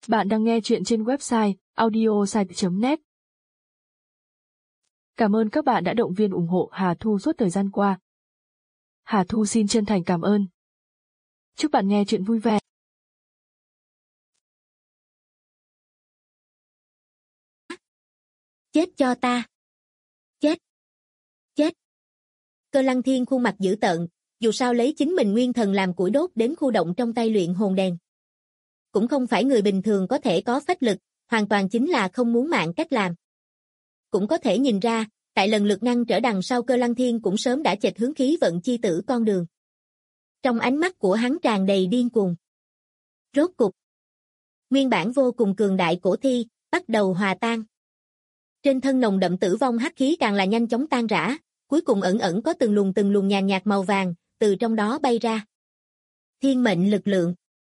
Bạn đang nghe chuyện trên website audiosite.net. Cảm ơn các bạn đã động viên ủng hộ Hà Thu suốt thời gian qua. Hà Thu xin chân thành cảm ơn. Chúc bạn nghe chuyện vui vẻ. Chết cho ta. Chết. Chết. Cơ Lăng Thiên khuôn mặt dữ tợn, dù sao lấy chính mình nguyên thần làm củi đốt đến khu động trong tay luyện hồn đèn. Cũng không phải người bình thường có thể có phách lực, hoàn toàn chính là không muốn mạng cách làm. Cũng có thể nhìn ra, tại lần lượt ngăn trở đằng sau Cơ Lăng Thiên cũng sớm đã chệch hướng khí vận chi tử con đường. Trong ánh mắt của hắn tràn đầy điên cuồng. Rốt cục, nguyên bản vô cùng cường đại cổ thi, bắt đầu hòa tan. Trên thân nồng đậm tử vong hắc khí càng là nhanh chóng tan rã, cuối cùng ẩn ẩn có từng luồng nhàn nhạt màu vàng, từ trong đó bay ra. Thiên mệnh lực lượng.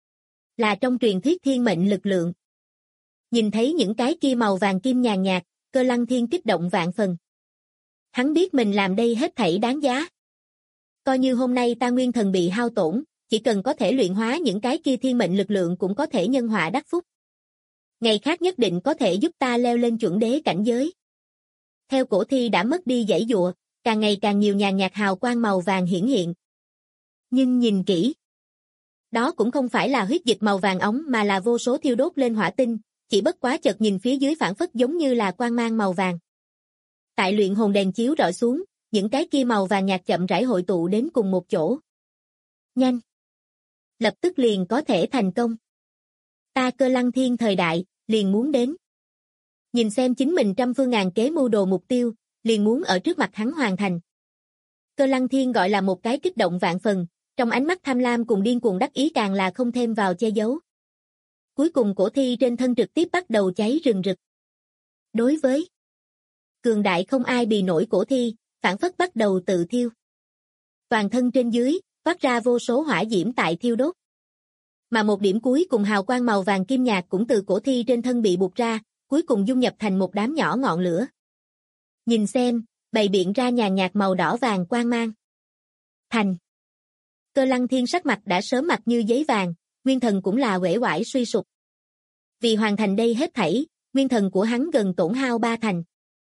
Là trong truyền thuyết thiên mệnh lực lượng. Nhìn thấy những cái kia màu vàng kim nhàn nhạt, Cơ Lăng Thiên kích động vạn phần. Hắn biết mình làm đây hết thảy đáng giá. Coi như hôm nay ta nguyên thần bị hao tổn, chỉ cần có thể luyện hóa những cái kia thiên mệnh lực lượng cũng có thể nhân họa đắc phúc. Ngày khác nhất định có thể giúp ta leo lên chuẩn đế cảnh giới. Theo cổ thi đã mất đi giãy giụa, càng ngày càng nhiều nhàn nhạt hào quang màu vàng hiển hiện. Nhưng nhìn kỹ, đó cũng không phải là huyết dịch màu vàng óng mà là vô số thiêu đốt lên hỏa tinh, chỉ bất quá chợt nhìn phía dưới phản phất giống như là quang mang màu vàng. Tại luyện hồn đèn chiếu rọi xuống, những cái kia màu vàng nhạt chậm rãi hội tụ đến cùng một chỗ. Nhanh! Lập tức liền có thể thành công. Ta Cơ Lăng Thiên thời đại, liền muốn đến. Nhìn xem chính mình trăm phương ngàn kế mưu đồ mục tiêu, liền muốn ở trước mặt hắn hoàn thành. Cơ Lăng Thiên gọi là một cái kích động vạn phần, trong ánh mắt tham lam cùng điên cuồng đắc ý càng là không thêm vào che giấu. Cuối cùng cổ thi trên thân trực tiếp bắt đầu cháy rừng rực. Đối với cường đại không ai bì nổi cổ thi, phản phất bắt đầu tự thiêu. Toàn thân trên dưới, phát ra vô số hỏa diễm tại thiêu đốt. Mà một điểm cuối cùng hào quang màu vàng kim nhạt cũng từ cổ thi trên thân bị buộc ra, cuối cùng dung nhập thành một đám nhỏ ngọn lửa. Nhìn xem, bày biện ra nhàn nhạt màu đỏ vàng quang mang. Thành. Cơ Lăng Thiên sắc mặt đã sớm mặt như giấy vàng, nguyên thần cũng là uể oải suy sụp. Vì hoàn thành đây hết thảy, nguyên thần của hắn gần tổn hao 3 thành.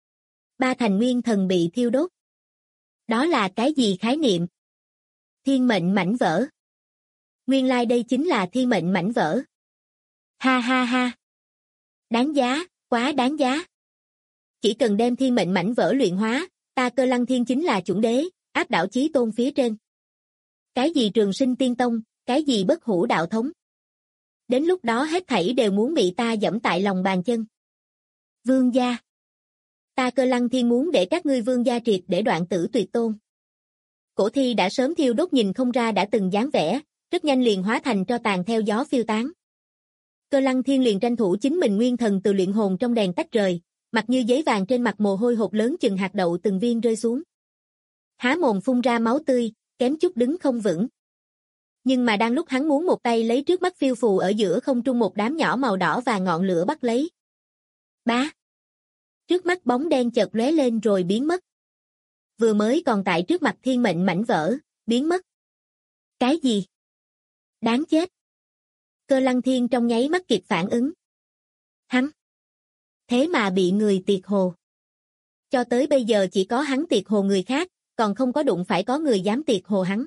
3 thành nguyên thần bị thiêu đốt. Đó là cái gì khái niệm? Thiên mệnh mảnh vỡ. Nguyên lai đây chính là thiên mệnh mảnh vỡ. Ha ha ha. Đáng giá, quá đáng giá. Chỉ cần đem thiên mệnh mảnh vỡ luyện hóa, ta Cơ Lăng Thiên chính là chuẩn đế, áp đảo chí tôn phía trên. Cái gì trường sinh tiên tông, cái gì bất hủ đạo thống. Đến lúc đó hết thảy đều muốn bị ta giẫm tại lòng bàn chân. Vương gia. Ta Cơ Lăng Thiên muốn để các ngươi vương gia triệt để đoạn tử tuyệt tôn. Cổ thi đã sớm thiêu đốt nhìn không ra đã từng dáng vẻ, rất nhanh liền hóa thành tro tàn theo gió phiêu tán. Cơ Lăng Thiên liền tranh thủ chính mình nguyên thần từ luyện hồn trong đèn tách rời, mặt như giấy vàng trên mặt mồ hôi hột lớn chừng hạt đậu từng viên rơi xuống. Há mồm phun ra máu tươi, kém chút đứng không vững. Nhưng mà đang lúc hắn muốn một tay lấy trước mắt phiêu phù ở giữa không trung một đám nhỏ màu đỏ và ngọn lửa bắt lấy. Bá! Trước mắt bóng đen chợt lóe lên rồi biến mất. Vừa mới còn tại trước mặt thiên mệnh mảnh vỡ, biến mất. Cái gì? Đáng chết! Cơ Lăng Thiên trong nháy mắt kịp phản ứng. Hắn! Thế mà bị người tiệt hồ. Cho tới bây giờ chỉ có hắn tiệt hồ người khác, còn không có đụng phải có người dám tiệt hồ hắn.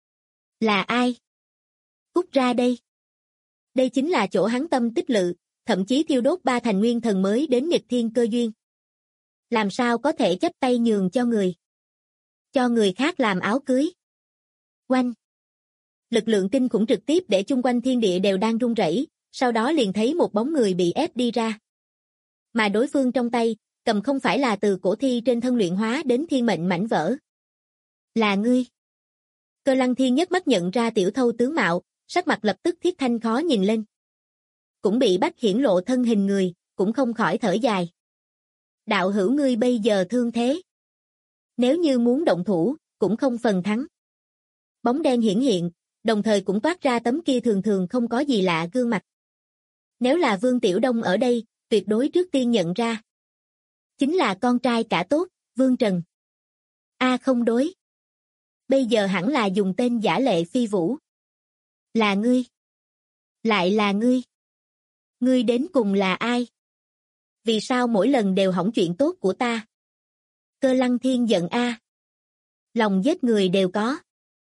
Là ai? Cút ra đây! Đây chính là chỗ hắn tâm tích lự, thậm chí thiêu đốt 3 thành nguyên thần mới đến nghịch thiên cơ duyên. Làm sao có thể chấp tay nhường cho người? Cho người khác làm áo cưới. Oanh! Lực lượng kinh khủng trực tiếp để chung quanh thiên địa đều đang rung rẩy, sau đó liền thấy một bóng người bị ép đi ra. Mà đối phương trong tay, cầm không phải là từ cổ thi trên thân luyện hóa đến thiên mệnh mảnh vỡ. Là ngươi. Cơ Lăng Thiên nhất mắt nhận ra tiểu thâu tướng mạo, sắc mặt lập tức thiết thanh khó nhìn lên. Cũng bị bắt hiển lộ thân hình người, cũng không khỏi thở dài. Đạo hữu ngươi bây giờ thương thế. Nếu như muốn động thủ, cũng không phần thắng. Bóng đen hiển hiện, đồng thời cũng toát ra tấm kia thường thường không có gì lạ gương mặt. Nếu là Vương Tiểu Đông ở đây, tuyệt đối trước tiên nhận ra. Chính là con trai cả tốt, Vương Trần. Không đối. Bây giờ hẳn là dùng tên giả Lệ Phi Vũ. Là ngươi. Lại là ngươi. Ngươi đến cùng là ai? Vì sao mỗi lần đều hỏng chuyện tốt của ta? Cơ Lăng Thiên giận a. Lòng giết người đều có.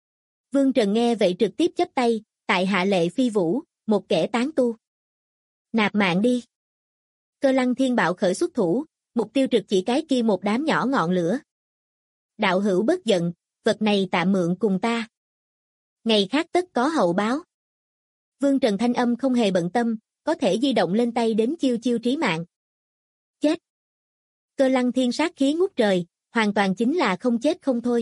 Vương Trần nghe vậy trực tiếp chắp tay, tại hạ Lệ Phi Vũ, một kẻ tán tu. Nạp mạng đi. Cơ Lăng Thiên bạo khởi xuất thủ, mục tiêu trực chỉ cái kia một đám nhỏ ngọn lửa. Đạo hữu bất giận, vật này tạm mượn cùng ta. Ngày khác tất có hậu báo. Vương Trần thanh âm không hề bận tâm, có thể di động lên tay đến chiêu chiêu trí mạng. Chết. Cơ Lăng Thiên sát khí ngút trời, hoàn toàn chính là không chết không thôi.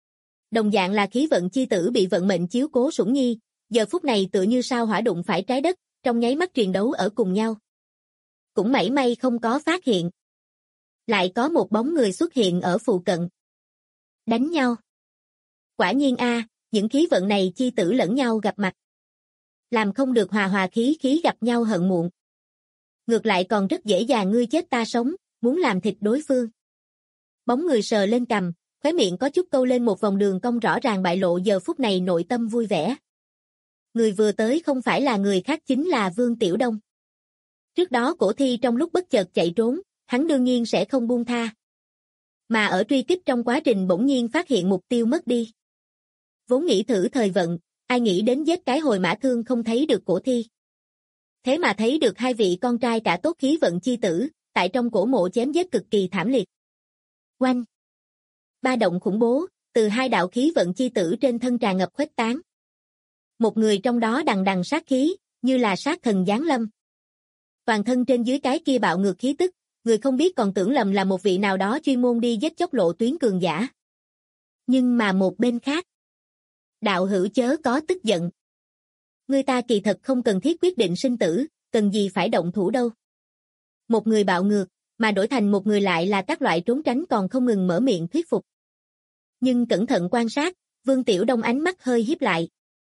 Đồng dạng là khí vận chi tử bị vận mệnh chiếu cố sủng nhi, giờ phút này tựa như sao hỏa đụng phải trái đất, trong nháy mắt truyền đấu ở cùng nhau. Cũng mảy may không có phát hiện. Lại có một bóng người xuất hiện ở phụ cận. Đánh nhau. Quả nhiên a, những khí vận này chi tử lẫn nhau gặp mặt. Làm không được hòa hòa khí khí gặp nhau hận muộn. Ngược lại còn rất dễ dàng ngươi chết ta sống, muốn làm thịt đối phương. Bóng người sờ lên cằm, khóe miệng có chút câu lên một vòng đường cong rõ ràng bại lộ giờ phút này nội tâm vui vẻ. Người vừa tới không phải là người khác chính là Vương Tiểu Đông. Trước đó cổ thi trong lúc bất chợt chạy trốn, hắn đương nhiên sẽ không buông tha. Mà ở truy kích trong quá trình bỗng nhiên phát hiện mục tiêu mất đi. Vốn nghĩ thử thời vận, ai nghĩ đến giết cái hồi mã thương không thấy được cổ thi. Thế mà thấy được hai vị con trai cả tốt khí vận chi tử, tại trong cổ mộ chém giết cực kỳ thảm liệt. Oanh! Ba động khủng bố, từ hai đạo khí vận chi tử trên thân tràn ngập khuếch tán. Một người trong đó đằng đằng sát khí, như là sát thần giáng lâm. Toàn thân trên dưới cái kia bạo ngược khí tức, người không biết còn tưởng lầm là một vị nào đó chuyên môn đi giết chóc lộ tuyến cường giả. Nhưng mà một bên khác, đạo hữu chớ có tức giận. Người ta kỳ thật không cần thiết quyết định sinh tử, cần gì phải động thủ đâu. Một người bạo ngược, mà đổi thành một người lại là các loại trốn tránh còn không ngừng mở miệng thuyết phục. Nhưng cẩn thận quan sát, Vương Tiểu Đông ánh mắt hơi híp lại.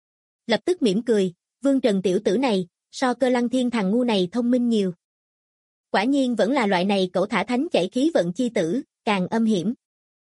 Lập tức mỉm cười, Vương Trần tiểu tử này, so Cơ Lăng Thiên thằng ngu này thông minh nhiều. Quả nhiên vẫn là loại này cẩu thả thánh chảy khí vận chi tử, càng âm hiểm.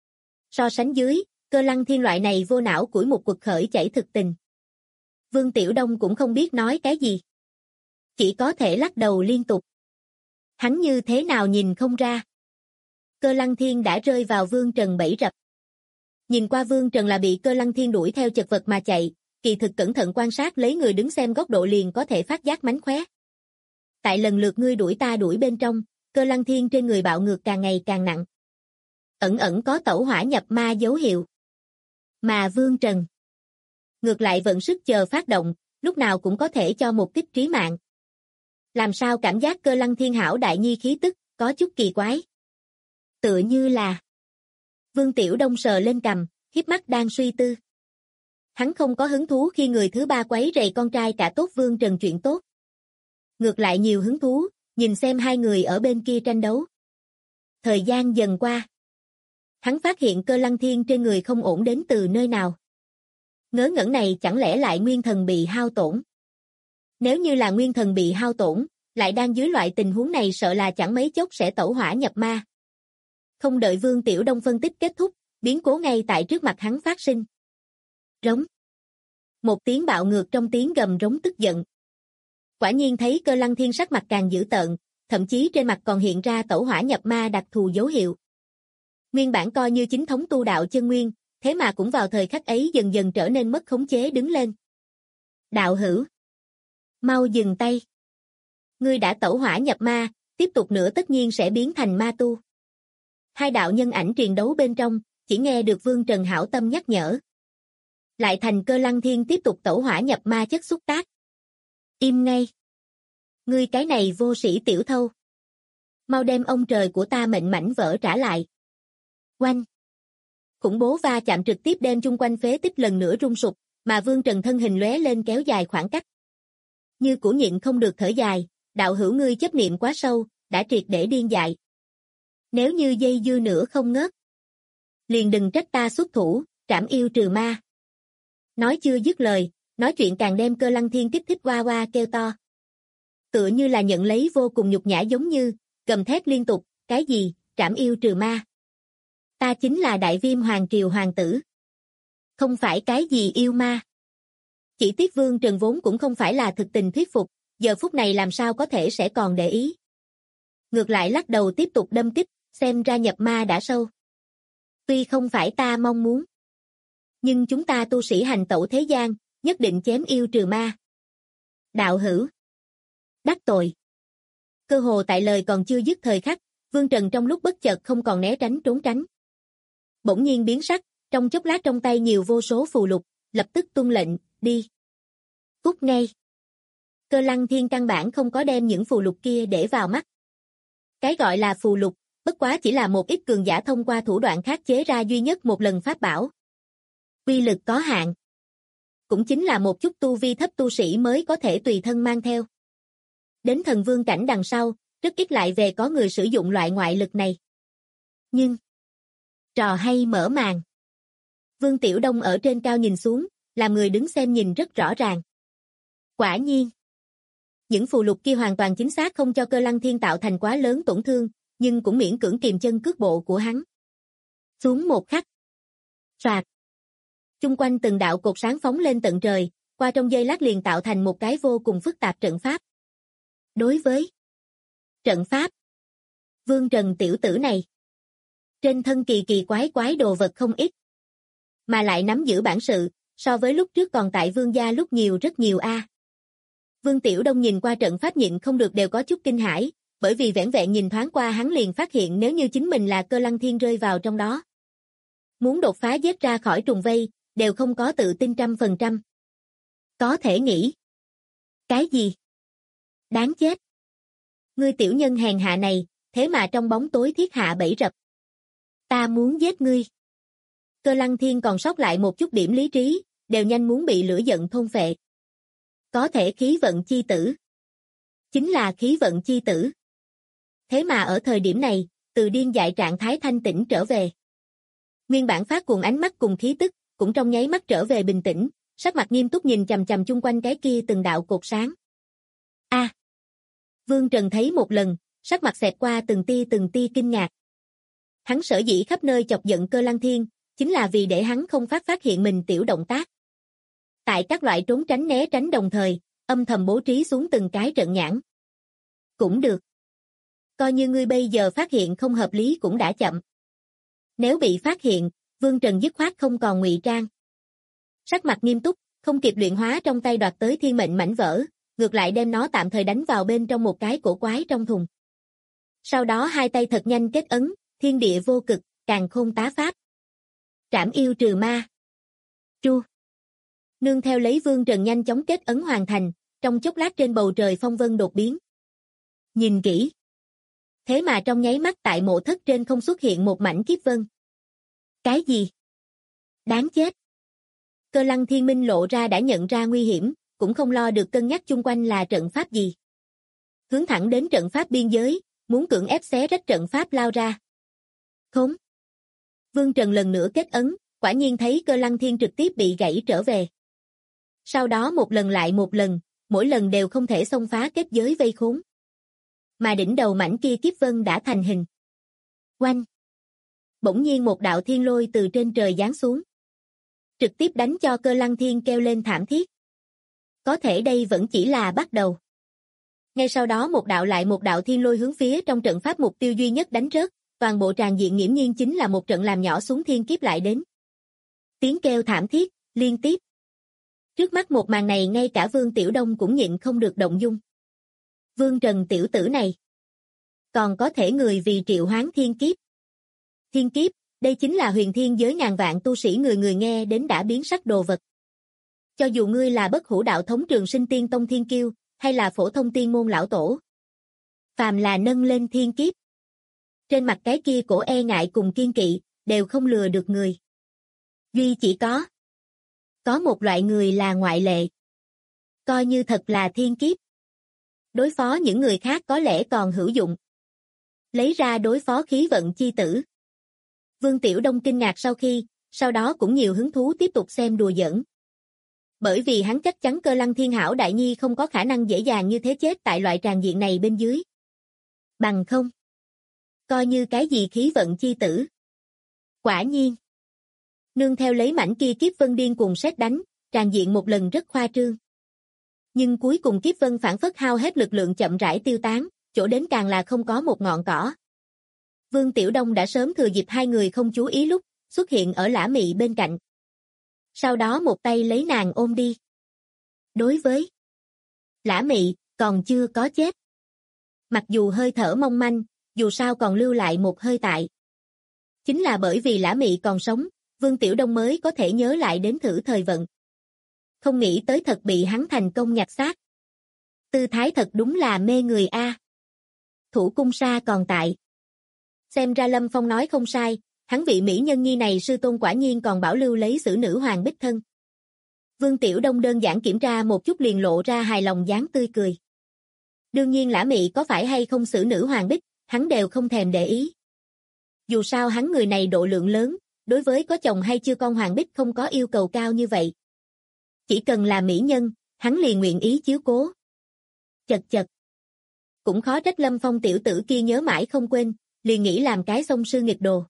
So sánh dưới, Cơ Lăng Thiên loại này vô não củi một cuộc khởi chảy thực tình. Vương Tiểu Đông cũng không biết nói cái gì. Chỉ có thể lắc đầu liên tục. Hắn như thế nào nhìn không ra. Cơ Lăng Thiên đã rơi vào Vương Trần bẫy rập. Nhìn qua Vương Trần là bị Cơ Lăng Thiên đuổi theo chật vật mà chạy, kỳ thực cẩn thận quan sát lấy người đứng xem góc độ liền có thể phát giác mánh khóe. Tại lần lượt ngươi đuổi ta đuổi bên trong, Cơ Lăng Thiên trên người bạo ngược càng ngày càng nặng. Ẩn ẩn có tẩu hỏa nhập ma dấu hiệu. Mà Vương Trần ngược lại vận sức chờ phát động, lúc nào cũng có thể cho một kích trí mạng. Làm sao cảm giác Cơ Lăng Thiên hảo đại nhi khí tức, có chút kỳ quái. Tựa như là Vương Tiểu Đông sờ lên cằm, hiếp mắt đang suy tư. Hắn không có hứng thú khi người thứ ba quấy rầy con trai cả tốt Vương Trần chuyện tốt. Ngược lại nhiều hứng thú, nhìn xem hai người ở bên kia tranh đấu. Thời gian dần qua. Hắn phát hiện Cơ Lăng Thiên trên người không ổn đến từ nơi nào. Ngớ ngẩn này chẳng lẽ lại nguyên thần bị hao tổn. Nếu như là nguyên thần bị hao tổn, lại đang dưới loại tình huống này sợ là chẳng mấy chốc sẽ tẩu hỏa nhập ma. Không đợi Vương Tiểu Đông phân tích kết thúc, biến cố ngay tại trước mặt hắn phát sinh. Rống. Một tiếng bạo ngược trong tiếng gầm rống tức giận. Quả nhiên thấy Cơ Lăng Thiên sắc mặt càng dữ tợn, thậm chí trên mặt còn hiện ra tẩu hỏa nhập ma đặc thù dấu hiệu. Nguyên bản coi như chính thống tu đạo chân nguyên, thế mà cũng vào thời khắc ấy dần dần trở nên mất khống chế đứng lên. Đạo hữu, mau dừng tay. Ngươi đã tẩu hỏa nhập ma, tiếp tục nữa tất nhiên sẽ biến thành ma tu. Hai đạo nhân ảnh truyền đấu bên trong, chỉ nghe được Vương Trần hảo tâm nhắc nhở. Lại thành Cơ Lăng Thiên tiếp tục tẩu hỏa nhập ma chất xúc tác. Im ngay. Ngươi cái này vô sĩ tiểu thâu. Mau đem ông trời của ta mệnh mảnh vỡ trả lại. Oanh. Khủng bố va chạm trực tiếp đem chung quanh phế tích lần nữa rung sụp, mà Vương Trần thân hình lóe lên kéo dài khoảng cách. Như củ nhịn không được thở dài, đạo hữu ngươi chấp niệm quá sâu, đã triệt để điên dại. Nếu như dây dưa nữa không ngớt, liền đừng trách ta xuất thủ, trảm yêu trừ ma. Nói chưa dứt lời, nói chuyện càng đem Cơ Lăng Thiên kích thích oa oa kêu to. Tựa như là nhận lấy vô cùng nhục nhã giống như, gầm thét liên tục, cái gì, trảm yêu trừ ma. Ta chính là Đại Viêm Hoàng Triều Hoàng tử. Không phải cái gì yêu ma. Chỉ tiếc Vương Trần vốn cũng không phải là thực tình thuyết phục, giờ phút này làm sao có thể sẽ còn để ý. Ngược lại lắc đầu tiếp tục đâm kích, xem ra nhập ma đã sâu. Tuy không phải ta mong muốn, nhưng chúng ta tu sĩ hành tẩu thế gian, nhất định chém yêu trừ ma. Đạo hữu. Đắc tội. Cơ hồ tại lời còn chưa dứt thời khắc, Vương Trần trong lúc bất chợt không còn né tránh trốn tránh. Bỗng nhiên biến sắc, trong chốc lát trong tay nhiều vô số phù lục, lập tức tuân lệnh, đi. Cút ngay. Cơ Lăng Thiên căn bản không có đem những phù lục kia để vào mắt. Cái gọi là phù lục, bất quá chỉ là một ít cường giả thông qua thủ đoạn khác chế ra duy nhất một lần pháp bảo. Uy lực có hạn. Cũng chính là một chút tu vi thấp tu sĩ mới có thể tùy thân mang theo. Đến thần vương cảnh đằng sau, rất ít lại về có người sử dụng loại ngoại lực này. Nhưng, trò hay mở màn. Vương Tiểu Đông ở trên cao nhìn xuống, làm người đứng xem nhìn rất rõ ràng. Quả nhiên, những phù lục kia hoàn toàn chính xác không cho Cơ Lăng Thiên tạo thành quá lớn tổn thương, nhưng cũng miễn cưỡng kìm chân cước bộ của hắn. Xuống một khắc. Soạt. Chung quanh từng đạo cột sáng phóng lên tận trời, qua trong giây lát liền tạo thành một cái vô cùng phức tạp trận pháp. Đối với trận pháp, Vương Trần tiểu tử này, trên thân kỳ kỳ quái đồ vật không ít, mà lại nắm giữ bản sự, so với lúc trước còn tại Vương gia lúc nhiều rất nhiều a. Vương Tiểu Đông nhìn qua trận pháp nhịn không được đều có chút kinh hãi, bởi vì vẻn vẹn nhìn thoáng qua hắn liền phát hiện nếu như chính mình là Cơ Lăng Thiên rơi vào trong đó, muốn đột phá giết ra khỏi trùng vây, đều không có tự tin 100%. Có thể nghĩ. Cái gì? Đáng chết. Ngươi tiểu nhân hèn hạ này, thế mà trong bóng tối thiết hạ bẫy rập. Ta muốn giết ngươi. Cơ Lăng Thiên còn sót lại một chút điểm lý trí, đều nhanh muốn bị lửa giận thôn phệ. Có thể khí vận chi tử. Chính là khí vận chi tử. Thế mà ở thời điểm này, từ điên dại trạng thái thanh tĩnh trở về. Nguyên bản phát cuồng ánh mắt cùng khí tức, cũng trong nháy mắt trở về bình tĩnh, sắc mặt nghiêm túc nhìn chằm chằm chung quanh cái kia từng đạo cột sáng. A. Vương Trần thấy một lần, sắc mặt xẹt qua từng tia kinh ngạc. Hắn sở dĩ khắp nơi chọc giận Cơ Lăng Thiên, chính là vì để hắn không phát hiện mình tiểu động tác. Tại các loại trốn tránh né tránh đồng thời, âm thầm bố trí xuống từng cái trận nhãn. Cũng được. Coi như ngươi bây giờ phát hiện không hợp lý cũng đã chậm. Nếu bị phát hiện, Vương Trần dứt khoát không còn ngụy trang. Sắc mặt nghiêm túc, không kịp luyện hóa trong tay đoạt tới thiên mệnh mảnh vỡ, ngược lại đem nó tạm thời đánh vào bên trong một cái cổ quái trong thùng. Sau đó hai tay thật nhanh kết ấn, thiên địa vô cực, càn khôn tá pháp. Trảm yêu trừ ma. Tru. Nương theo lấy Vương Trần nhanh chóng kết ấn hoàn thành, trong chốc lát trên bầu trời phong vân đột biến. Nhìn kỹ. Thế mà trong nháy mắt tại mộ thất trên không xuất hiện một mảnh kiếp vân. Cái gì? Đáng chết. Cơ Lăng Thiên Minh lộ ra đã nhận ra nguy hiểm, cũng không lo được cân nhắc chung quanh là trận pháp gì. Hướng thẳng đến trận pháp biên giới, muốn cưỡng ép xé rách trận pháp lao ra. Khốn. Vương Trần lần nữa kết ấn, quả nhiên thấy Cơ Lăng Thiên trực tiếp bị gãy trở về. Sau đó một lần lại một lần, mỗi lần đều không thể xông phá kết giới vây khốn. Mà đỉnh đầu mảnh kia kiếp vân đã thành hình. Oanh. Bỗng nhiên một đạo thiên lôi từ trên trời giáng xuống. Trực tiếp đánh cho Cơ Lăng Thiên kêu lên thảm thiết. Có thể đây vẫn chỉ là bắt đầu. Ngay sau đó một đạo lại một đạo thiên lôi hướng phía trong trận pháp mục tiêu duy nhất đánh rớt, toàn bộ tràng diện nghiễm nhiên chính là một trận làm nhỏ xuống thiên kiếp lại đến. Tiếng kêu thảm thiết, liên tiếp. Trước mắt một màn này ngay cả Vương Tiểu Đông cũng nhịn không được động dung. Vương Trần tiểu tử này. Còn có thể người vì triệu hoán thiên kiếp. Thiên kiếp, đây chính là huyền thiên giới ngàn vạn tu sĩ người người nghe đến đã biến sắc đồ vật. Cho dù ngươi là bất hủ đạo thống Trường Sinh Tiên Tông Thiên Kiêu, hay là phổ thông tiên môn lão tổ. Phàm là nâng lên thiên kiếp. Trên mặt cái kia cổ e ngại cùng kiên kỵ, đều không lừa được người. Duy chỉ có một loại người là ngoại lệ. Coi như thật là thiên kiếp. Đối phó những người khác có lẽ còn hữu dụng. Lấy ra đối phó khí vận chi tử. Vương Tiểu Đông kinh ngạc sau đó cũng nhiều hứng thú tiếp tục xem đùa giỡn. Bởi vì hắn chắc chắn Cơ Lăng Thiên hảo đại nhi không có khả năng dễ dàng như thế chết tại loại tràng diện này bên dưới. Bằng không. Coi như cái gì khí vận chi tử. Quả nhiên. Nương theo lấy mảnh kia kiếp vân điên cuồng sét đánh, tràng diện một lần rất khoa trương. Nhưng cuối cùng kiếp vân phản phất hao hết lực lượng chậm rãi tiêu tán, chỗ đến càng là không có một ngọn cỏ. Vương Tiểu Đông đã sớm thừa dịp hai người không chú ý lúc, xuất hiện ở Lã Mị bên cạnh. Sau đó một tay lấy nàng ôm đi. Đối với Lã Mị, còn chưa có chết. Mặc dù hơi thở mong manh, dù sao còn lưu lại một hơi tại. Chính là bởi vì Lã Mị còn sống, Vương Tiểu Đông mới có thể nhớ lại đến thử thời vận. Không nghĩ tới thật bị hắn thành công nhặt xác. Tư thái thật đúng là mê người a. Thủ cung sa còn tại. Xem ra Lâm Phong nói không sai, hắn vị mỹ nhân nhi này sư tôn quả nhiên còn bảo lưu lấy xử nữ hoàng bích thân. Vương Tiểu Đông đơn giản kiểm tra một chút liền lộ ra hài lòng dáng tươi cười. Đương nhiên Lã Mị có phải hay không xử nữ hoàng bích, hắn đều không thèm để ý. Dù sao hắn người này độ lượng lớn, đối với có chồng hay chưa con hoàng bích không có yêu cầu cao như vậy. Chỉ cần là mỹ nhân, hắn liền nguyện ý chiếu cố. Chật chật. Cũng khó trách Lâm Phong tiểu tử kia nhớ mãi không quên, liền nghĩ làm cái song sư nghịch đồ.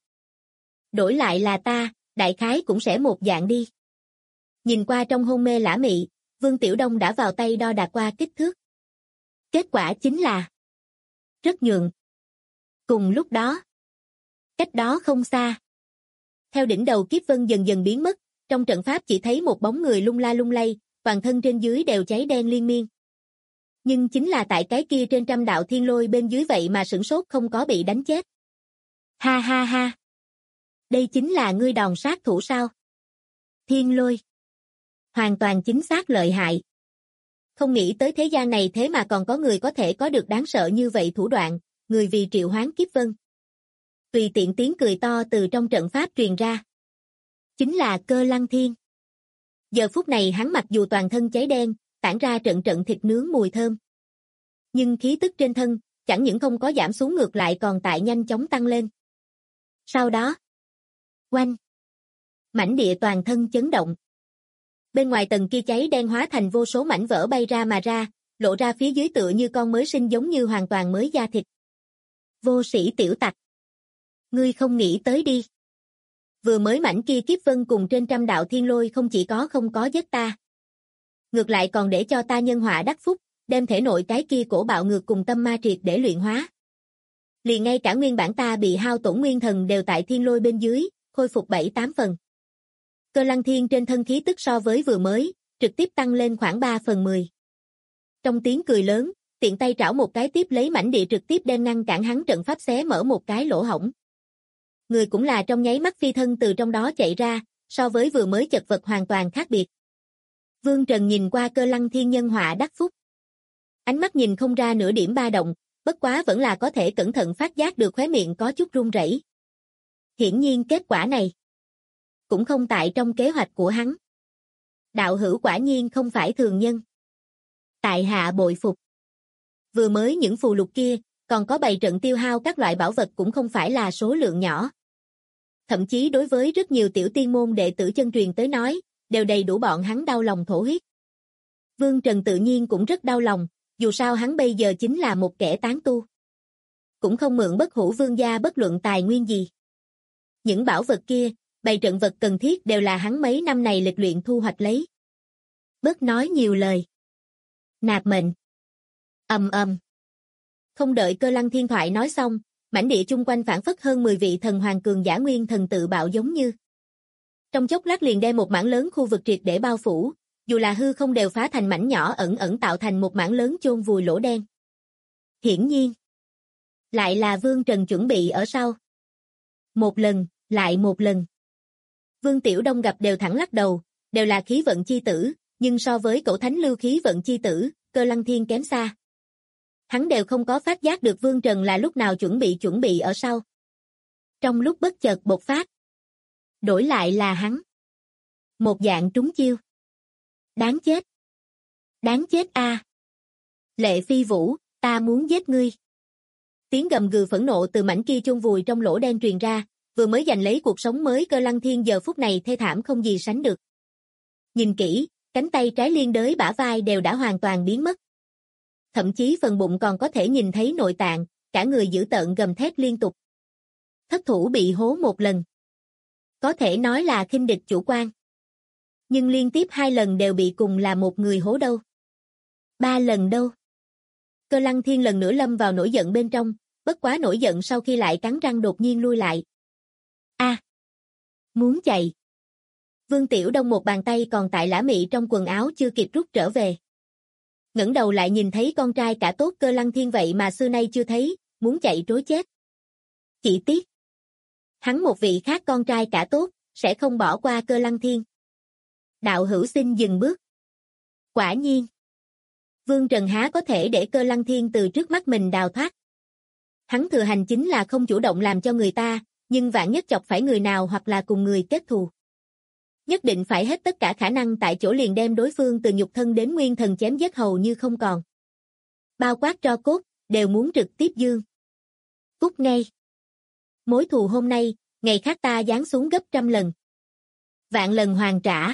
Đổi lại là ta, đại khái cũng sẽ một dạng đi. Nhìn qua trong hôn mê Lã Mị, Vương Tiểu Đông đã vào tay đo đạc qua kích thước. Kết quả chính là rất nhượng. Cùng lúc đó, cách đó không xa. Theo đỉnh đầu kiếp vân dần dần biến mất, trong trận pháp chỉ thấy một bóng người lung la lung lay, toàn thân trên dưới đều cháy đen liên miên. Nhưng chính là tại cái kia trên trăm đạo thiên lôi bên dưới vậy mà sửng sốt không có bị đánh chết. Ha ha ha. Đây chính là ngươi đòn sát thủ sao? Thiên lôi. Hoàn toàn chính xác lợi hại. Không nghĩ tới thế gian này thế mà còn có người có thể có được đáng sợ như vậy thủ đoạn, người vì triệu hoán kiếp vân. Tùy tiện tiếng cười to từ trong trận pháp truyền ra. Chính là Cơ Lăng Thiên. Giờ phút này hắn mặc dù toàn thân cháy đen, tản ra trận trận thịt nướng mùi thơm. Nhưng khí tức trên thân, chẳng những không có giảm xuống ngược lại còn tại nhanh chóng tăng lên. Sau đó, oanh, mảnh địa toàn thân chấn động. Bên ngoài tầng kia cháy đen hóa thành vô số mảnh vỡ bay ra mà ra, lộ ra phía dưới tựa như con mới sinh giống như hoàn toàn mới da thịt. Vô sĩ tiểu tặc. Ngươi không nghĩ tới đi. Vừa mới mảnh kia kiếp vân cùng trên trăm đạo thiên lôi không chỉ có không có giết ta. Ngược lại còn để cho ta nhân họa đắc phúc, đem thể nội cái kia cổ bạo ngược cùng tâm ma triệt để luyện hóa. Liền ngay cả nguyên bản ta bị hao tổn nguyên thần đều tại thiên lôi bên dưới, khôi phục 7-8 phần. Cơ Lăng Thiên trên thân khí tức so với vừa mới, trực tiếp tăng lên khoảng 3/10. Trong tiếng cười lớn, tiện tay trảo một cái tiếp lấy mảnh địa trực tiếp đem ngăn cản hắn trận pháp xé mở một cái lỗ hổng. Người cũng là trong nháy mắt phi thân từ trong đó chạy ra, so với vừa mới chật vật hoàn toàn khác biệt. Vương Trần nhìn qua Cơ Lăng Thiên nhân họa đắc phúc. Ánh mắt nhìn không ra nửa điểm ba động, bất quá vẫn là có thể cẩn thận phát giác được khóe miệng có chút run rẩy. Hiển nhiên kết quả này cũng không tại trong kế hoạch của hắn. Đạo hữu quả nhiên không phải thường nhân. Tại hạ bội phục. Vừa mới những phù lục kia, còn có bày trận tiêu hao các loại bảo vật cũng không phải là số lượng nhỏ. Thậm chí đối với rất nhiều tiểu tiên môn đệ tử chân truyền tới nói, đều đầy đủ bọn hắn đau lòng thổ huyết. Vương Trần tự nhiên cũng rất đau lòng, dù sao hắn bây giờ chính là một kẻ tán tu. Cũng không mượn bất hủ vương gia bất luận tài nguyên gì. Những bảo vật kia, bày trận vật cần thiết đều là hắn mấy năm này lịch luyện thu hoạch lấy. Bớt nói nhiều lời. Nạp mệnh. Ầm ầm. Không đợi Cơ Lăng Thiên thoại nói xong, mảnh địa chung quanh phản phất hơn 10 vị thần hoàng cường giả nguyên thần tự bạo giống như. Trong chốc lát liền đem một mảng lớn khu vực triệt để bao phủ, dù là hư không đều phá thành mảnh nhỏ ẩn ẩn tạo thành một mảng lớn chôn vùi lỗ đen. Hiển nhiên, lại là Vương Trần chuẩn bị ở sau. Một lần, lại một lần. Vương Tiểu Đông gặp đều thẳng lắc đầu, đều là khí vận chi tử, nhưng so với cẩu thánh lưu khí vận chi tử, Cơ Lăng Thiên kém xa. Hắn đều không có phát giác được Vương Trần là lúc nào chuẩn bị ở sau. Trong lúc bất chợt bộc phát, đổi lại là hắn. Một dạng trúng chiêu. Đáng chết. Đáng chết a. Lệ Phi Vũ, ta muốn giết ngươi. Tiếng gầm gừ phẫn nộ từ mảnh kia chôn vùi trong lỗ đen truyền ra, vừa mới giành lấy cuộc sống mới Cơ Lăng Thiên giờ phút này thê thảm không gì sánh được. Nhìn kỹ, cánh tay trái liên đới bả vai đều đã hoàn toàn biến mất. Thậm chí phần bụng còn có thể nhìn thấy nội tạng, cả người dữ tợn gầm thét liên tục. Thất thủ bị hố một lần. Có thể nói là khinh địch chủ quan. Nhưng liên tiếp 2 lần đều bị cùng là một người hố đâu. 3 lần đâu. Cơ Lăng Thiên lần nữa lâm vào nổi giận bên trong, bất quá nổi giận sau khi lại cắn răng đột nhiên lui lại. Muốn chạy. Vương Tiểu Đông một bàn tay còn tại lã mị trong quần áo chưa kịp rút trở về. Ngẩng đầu lại nhìn thấy con trai cả tốt Cơ Lăng Thiên vậy mà xưa nay chưa thấy, muốn chạy trối chết. Chỉ tiếc. Hắn một vị khác con trai cả tốt, sẽ không bỏ qua Cơ Lăng Thiên. Đạo hữu xin dừng bước. Quả nhiên. Vương Trần há có thể để Cơ Lăng Thiên từ trước mắt mình đào thoát. Hắn thừa hành chính là không chủ động làm cho người ta, nhưng vạn nhất chọc phải người nào hoặc là cùng người kết thù. Nhất định phải hết tất cả khả năng tại chỗ liền đem đối phương từ nhục thân đến nguyên thần chém giết hầu như không còn. Bao quát tro cốt, đều muốn trực tiếp dương. Cút ngay. Mối thù hôm nay, ngày khác ta giáng xuống gấp 100 lần. Vạn lần hoàn trả.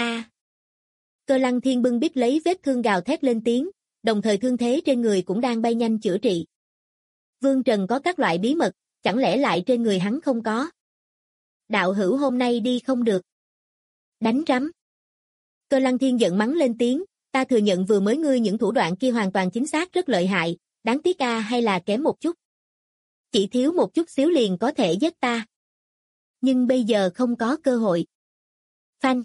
Cơ Lăng Thiên bưng bít lấy vết thương gào thét lên tiếng, đồng thời thương thế trên người cũng đang bay nhanh chữa trị. Vương Trần có các loại bí mật, chẳng lẽ lại trên người hắn không có? Đạo hữu hôm nay đi không được. Đánh rắm. Cơ Lăng Thiên giận mắng lên tiếng, ta thừa nhận vừa mới ngươi những thủ đoạn kia hoàn toàn chính xác rất lợi hại, đáng tiếc hay là kém một chút. Chỉ thiếu một chút xíu liền có thể giết ta. Nhưng bây giờ không có cơ hội. Phanh.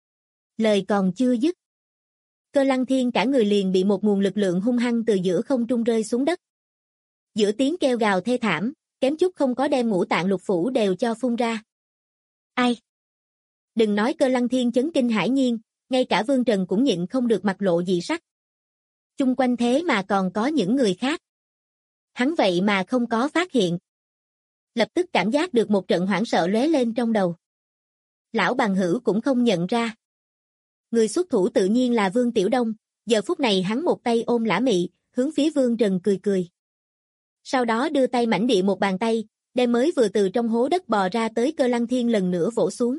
Lời còn chưa dứt. Cơ Lăng Thiên cả người liền bị một nguồn lực lượng hung hăng từ giữa không trung rơi xuống đất. Giữa tiếng kêu gào thê thảm, kém chút không có đem ngũ tạng lục phủ đều cho phun ra. Ai? Đừng nói Cơ Lăng Thiên chấn kinh hãi nhiên, ngay cả Vương Trần cũng nhịn không được mặt lộ dị sắc. Chung quanh thế mà còn có những người khác. Hắn vậy mà không có phát hiện. Lập tức cảm giác được một trận hoảng sợ lóe lên trong đầu. Lão bằng hữu cũng không nhận ra. Người xuất thủ tự nhiên là Vương Tiểu Đông, giờ phút này hắn một tay ôm lã mị, hướng phía Vương Trần cười cười. Sau đó đưa tay mảnh địa một bàn tay, đem mới vừa từ trong hố đất bò ra tới Cơ Lăng Thiên lần nữa vỗ xuống.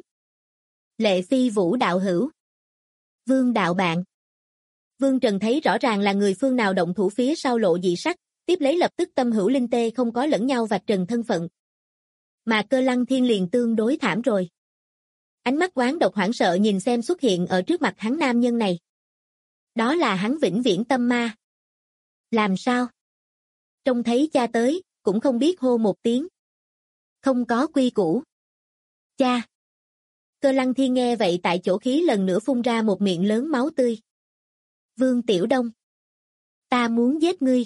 Lệ Phi Vũ đạo hữu. Vương đạo bạn. Vương Trần thấy rõ ràng là người phương nào động thủ phía sau lộ dị sắc, tiếp lấy lập tức tâm hữu linh tê không có lẫn nhau vạch trần thân phận. Mà Cơ Lăng Thiên liền tương đối thảm rồi. Ánh mắt oán độc hoảng sợ nhìn xem xuất hiện ở trước mặt hắn nam nhân này. Đó là hắn vĩnh viễn tâm ma. Làm sao? Trông thấy cha tới, cũng không biết hô một tiếng. Không có quy củ. Cha. Cơ Lăng Thiên nghe vậy tại chỗ khí lần nữa phun ra một miệng lớn máu tươi. Vương Tiểu Đông. Ta muốn giết ngươi.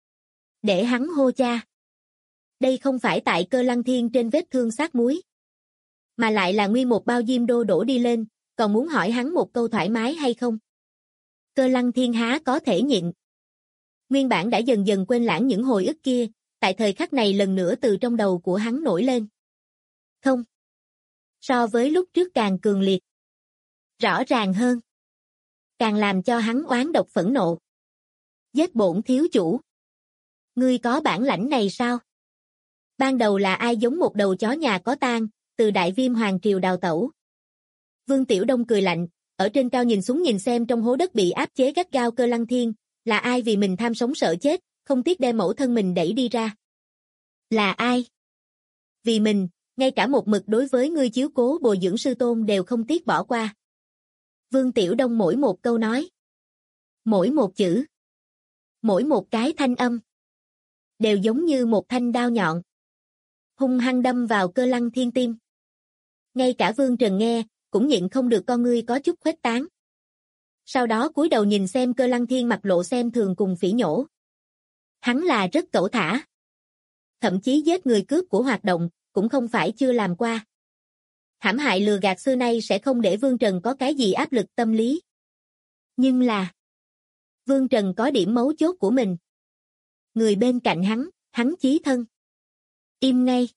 Để hắn hô cha. Đây không phải tại Cơ Lăng Thiên trên vết thương sát muối. Mà lại là nguyên một bao diêm đô đổ đi lên, còn muốn hỏi hắn một câu thoải mái hay không. Cơ Lăng Thiên há có thể nhịn. Nguyên bản đã dần dần quên lãng những hồi ức kia, tại thời khắc này lần nữa từ trong đầu của hắn nổi lên. Không. So với lúc trước càng cường liệt. Rõ ràng hơn. Càng làm cho hắn oán độc phẫn nộ. Giết bổn thiếu chủ. Ngươi có bản lãnh này sao? Ban đầu là ai giống một đầu chó nhà có tang, từ Đại Viêm Hoàng Triều đào tẩu. Vương Tiểu Đông cười lạnh, ở trên cao nhìn xuống nhìn xem trong hố đất bị áp chế gắt gao Cơ Lăng Thiên, là ai vì mình tham sống sợ chết, không tiếc đem mẫu thân mình đẩy đi ra. Là ai? Vì mình, ngay cả một mực đối với ngươi chiếu cố bồi dưỡng sư tôn đều không tiếc bỏ qua. Vương Tiểu Đông mỗi một câu nói, mỗi một chữ, mỗi một cái thanh âm, đều giống như một thanh đao nhọn. Hung hăng đâm vào Cơ Lăng Thiên tim. Ngay cả Vương Trần nghe, cũng nhịn không được con ngươi có chút khuếch tán. Sau đó cúi đầu nhìn xem Cơ Lăng Thiên mặt lộ xem thường cùng phỉ nhổ. Hắn là rất cẩu thả. Thậm chí giết người cướp của hoạt động, cũng không phải chưa làm qua. Hãm hại lừa gạt xưa nay sẽ không để Vương Trần có cái gì áp lực tâm lý. Nhưng là Vương Trần có điểm mấu chốt của mình. Người bên cạnh hắn chí thân. Im ngay.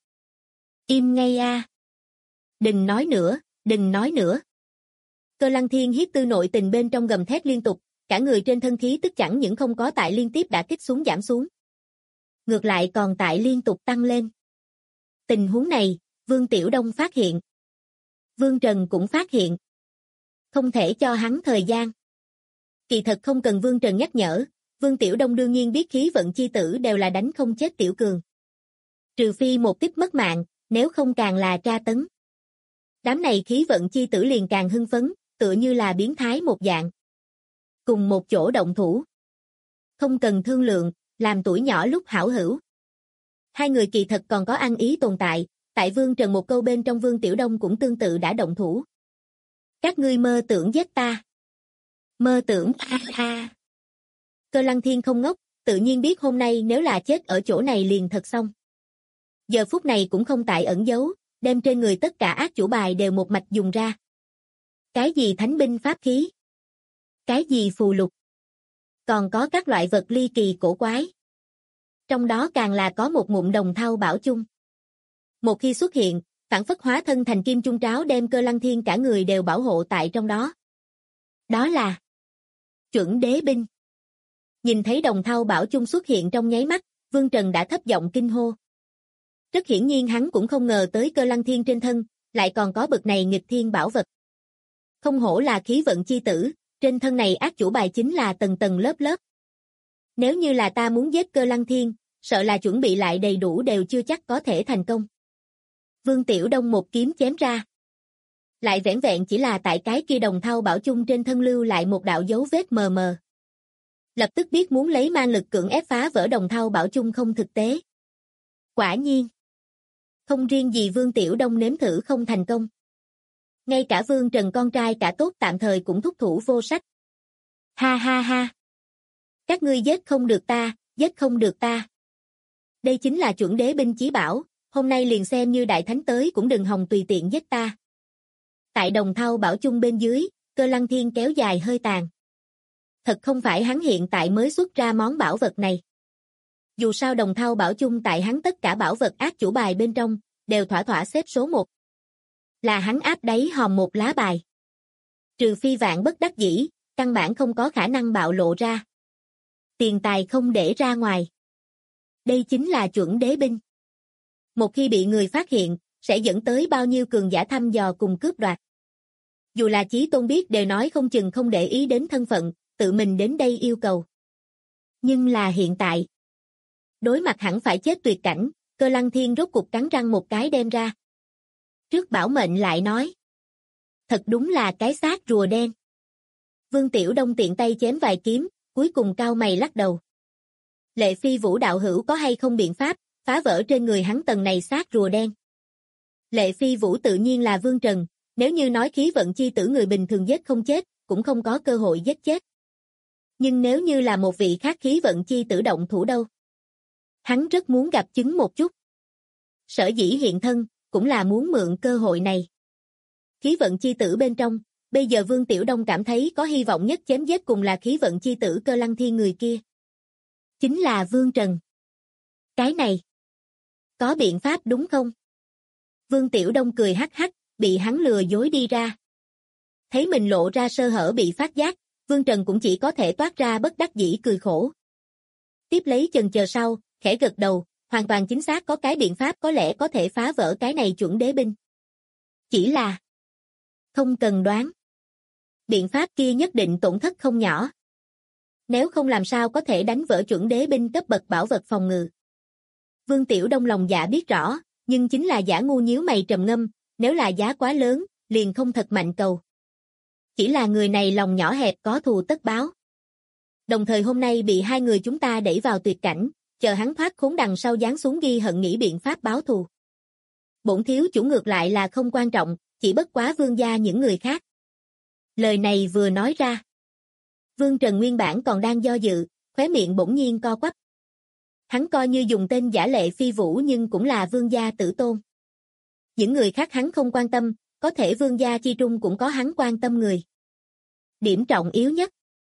Im ngay a. Đừng nói nữa, đừng nói nữa. Cơ Lăng Thiên hiếp tư nội tình bên trong gầm thét liên tục, cả người trên thân khí tức chẳng những không có tại liên tiếp đã kích xuống giảm xuống. Ngược lại còn tại liên tục tăng lên. Tình huống này, Vương Tiểu Đông phát hiện. Vương Trần cũng phát hiện. Không thể cho hắn thời gian. Kỳ thật không cần Vương Trần nhắc nhở, Vương Tiểu Đông đương nhiên biết khí vận chi tử đều là đánh không chết tiểu cường. Trừ phi một tiếp mất mạng, nếu không càng là tra tấn. Đám này khí vận chi tử liền càng hưng phấn, tựa như là biến thái một dạng. Cùng một chỗ động thủ. Không cần thương lượng, làm tuổi nhỏ lúc hảo hữu. Hai người kỳ thật còn có ăn ý tồn tại Vương Trần một câu bên trong Vương Tiểu Đông cũng tương tự đã động thủ. Các ngươi mơ tưởng giết ta. Mơ tưởng ha. Cơ Lăng Thiên không ngốc, tự nhiên biết hôm nay nếu là chết ở chỗ này liền thật xong. Giờ phút này cũng không tại ẩn giấu, đem trên người tất cả ác chủ bài đều một mạch dùng ra. Cái gì thánh binh pháp khí? Cái gì phù lục? Còn có các loại vật ly kỳ cổ quái. Trong đó càng là có một ngụm đồng thau bảo chung. Một khi xuất hiện, phản phất hóa thân thành kim chung tráo đem Cơ Lăng Thiên cả người đều bảo hộ tại trong đó. Đó là chuẩn đế binh. Nhìn thấy đồng thau bảo chung xuất hiện trong nháy mắt, Vương Trần đã thấp giọng kinh hô. Rất hiển nhiên hắn cũng không ngờ tới Cơ Lăng Thiên trên thân, lại còn có bậc này nghịch thiên bảo vật. Không hổ là khí vận chi tử, trên thân này ác chủ bài chính là tầng tầng lớp lớp. Nếu như là ta muốn giết Cơ Lăng Thiên, sợ là chuẩn bị lại đầy đủ đều chưa chắc có thể thành công. Vương Tiểu Đông một kiếm chém ra. Lại vẻn vẹn chỉ là tại cái kia đồng thau bảo chung trên thân lưu lại một đạo dấu vết mờ mờ. Lập tức biết muốn lấy man lực cưỡng ép phá vỡ đồng thau bảo chung không thực tế. Quả nhiên. Không riêng gì Vương Tiểu Đông nếm thử không thành công. Ngay cả Vương Trần con trai cả tốt tạm thời cũng thúc thủ vô sách. Ha ha ha. Các ngươi giết không được ta, giết không được ta. Đây chính là chuẩn đế binh chí bảo, hôm nay liền xem như đại thánh tới cũng đừng hòng tùy tiện giết ta. Tại đồng thau bảo chung bên dưới, Cơ Lăng Thiên kéo dài hơi tàn. Thật không phải hắn hiện tại mới xuất ra món bảo vật này. Dù sao đồng thau bảo chung tại hắn tất cả bảo vật ác chủ bài bên trong, đều thỏa thỏa xếp số 1. Là hắn áp đáy hòm một lá bài. Trừ phi vạn bất đắc dĩ, căn bản không có khả năng bạo lộ ra. Tiền tài không để ra ngoài. Đây chính là chuẩn đế binh. Một khi bị người phát hiện, sẽ dẫn tới bao nhiêu cường giả thăm dò cùng cướp đoạt. Dù là Chí Tôn biết đều nói không chừng không để ý đến thân phận, tự mình đến đây yêu cầu. Nhưng là hiện tại. Đối mặt hẳn phải chết tuyệt cảnh, Cơ Lăng Thiên rốt cục cắn răng một cái đem ra. Trước bảo mệnh lại nói. Thật đúng là cái xác rùa đen. Vương Tiểu Đông tiện tay chém vài kiếm, cuối cùng cau mày lắc đầu. Lệ Phi Vũ đạo hữu có hay không biện pháp, phá vỡ trên người hắn tầng này xác rùa đen. Lệ Phi Vũ tự nhiên là Vương Trần, nếu như nói khí vận chi tử người bình thường giết không chết, cũng không có cơ hội giết chết. Nhưng nếu như là một vị khác khí vận chi tử động thủ đâu? Hắn rất muốn gặp chứng một chút. Sở dĩ hiện thân, cũng là muốn mượn cơ hội này. Khí vận chi tử bên trong, bây giờ Vương Tiểu Đông cảm thấy có hy vọng nhất chém giết cùng là khí vận chi tử Cơ Lăng Thiên người kia. Chính là Vương Trần. Cái này, có biện pháp đúng không? Vương Tiểu Đông cười hắc hắc, bị hắn lừa dối đi ra. Thấy mình lộ ra sơ hở bị phát giác, Vương Trần cũng chỉ có thể toát ra bất đắc dĩ cười khổ. Tiếp lấy chần chờ sau, khẽ gật đầu, hoàn toàn chính xác có cái biện pháp có lẽ có thể phá vỡ cái này chuẩn đế binh. Chỉ là không cần đoán. Biện pháp kia nhất định tổn thất không nhỏ. Nếu không làm sao có thể đánh vỡ chuẩn đế binh cấp bậc bảo vật phòng ngự. Vương Tiểu Đông lòng dạ biết rõ, nhưng chính là giả ngu nhíu mày trầm ngâm, nếu là giá quá lớn, liền không thật mạnh cầu. Chỉ là người này lòng nhỏ hẹp có thù tất báo. Đồng thời hôm nay bị hai người chúng ta đẩy vào tuyệt cảnh, chờ hắn thoát khốn đằng sau giáng xuống ghi hận nghĩ biện pháp báo thù. Bổn thiếu chủ ngược lại là không quan trọng, chỉ bất quá vương gia những người khác. Lời này vừa nói ra. Vương Trần nguyên bản còn đang do dự, khóe miệng bỗng nhiên co quắp. Hắn coi như dùng tên giả Lệ Phi Vũ nhưng cũng là vương gia tử tôn. Những người khác hắn không quan tâm, có thể vương gia chi trung cũng có hắn quan tâm người. Điểm trọng yếu nhất.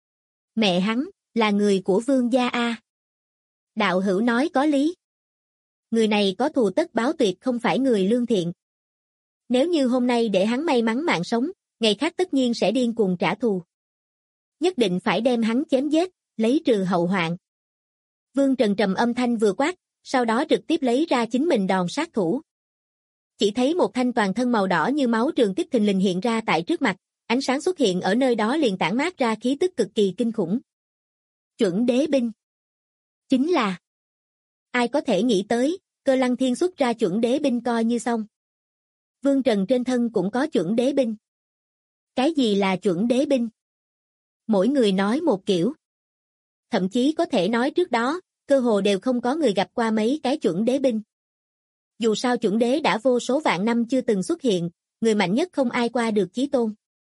Mẹ hắn, là người của vương gia A. Đạo hữu nói có lý. Người này có thù tất báo tuyệt không phải người lương thiện. Nếu như hôm nay để hắn may mắn mạng sống, ngày khác tất nhiên sẽ điên cuồng trả thù. Nhất định phải đem hắn chém giết, lấy trừ hậu hoạn. Vương Trần trầm âm thanh vừa quát, sau đó trực tiếp lấy ra chính mình đòn sát thủ. Chỉ thấy một thanh toàn thân màu đỏ như máu trường kích thình lình hiện ra tại trước mặt, ánh sáng xuất hiện ở nơi đó liền tản mát ra khí tức cực kỳ kinh khủng. Chuẩn đế binh. Chính là ai có thể nghĩ tới, Cơ Lăng Thiên xuất ra chuẩn đế binh coi như xong. Vương Trần trên thân cũng có chuẩn đế binh. Cái gì là chuẩn đế binh? Mỗi người nói một kiểu. Thậm chí có thể nói trước đó, cơ hồ đều không có người gặp qua mấy cái chuẩn đế binh. Dù sao chuẩn đế đã vô số vạn năm chưa từng xuất hiện, người mạnh nhất không ai qua được chí tôn.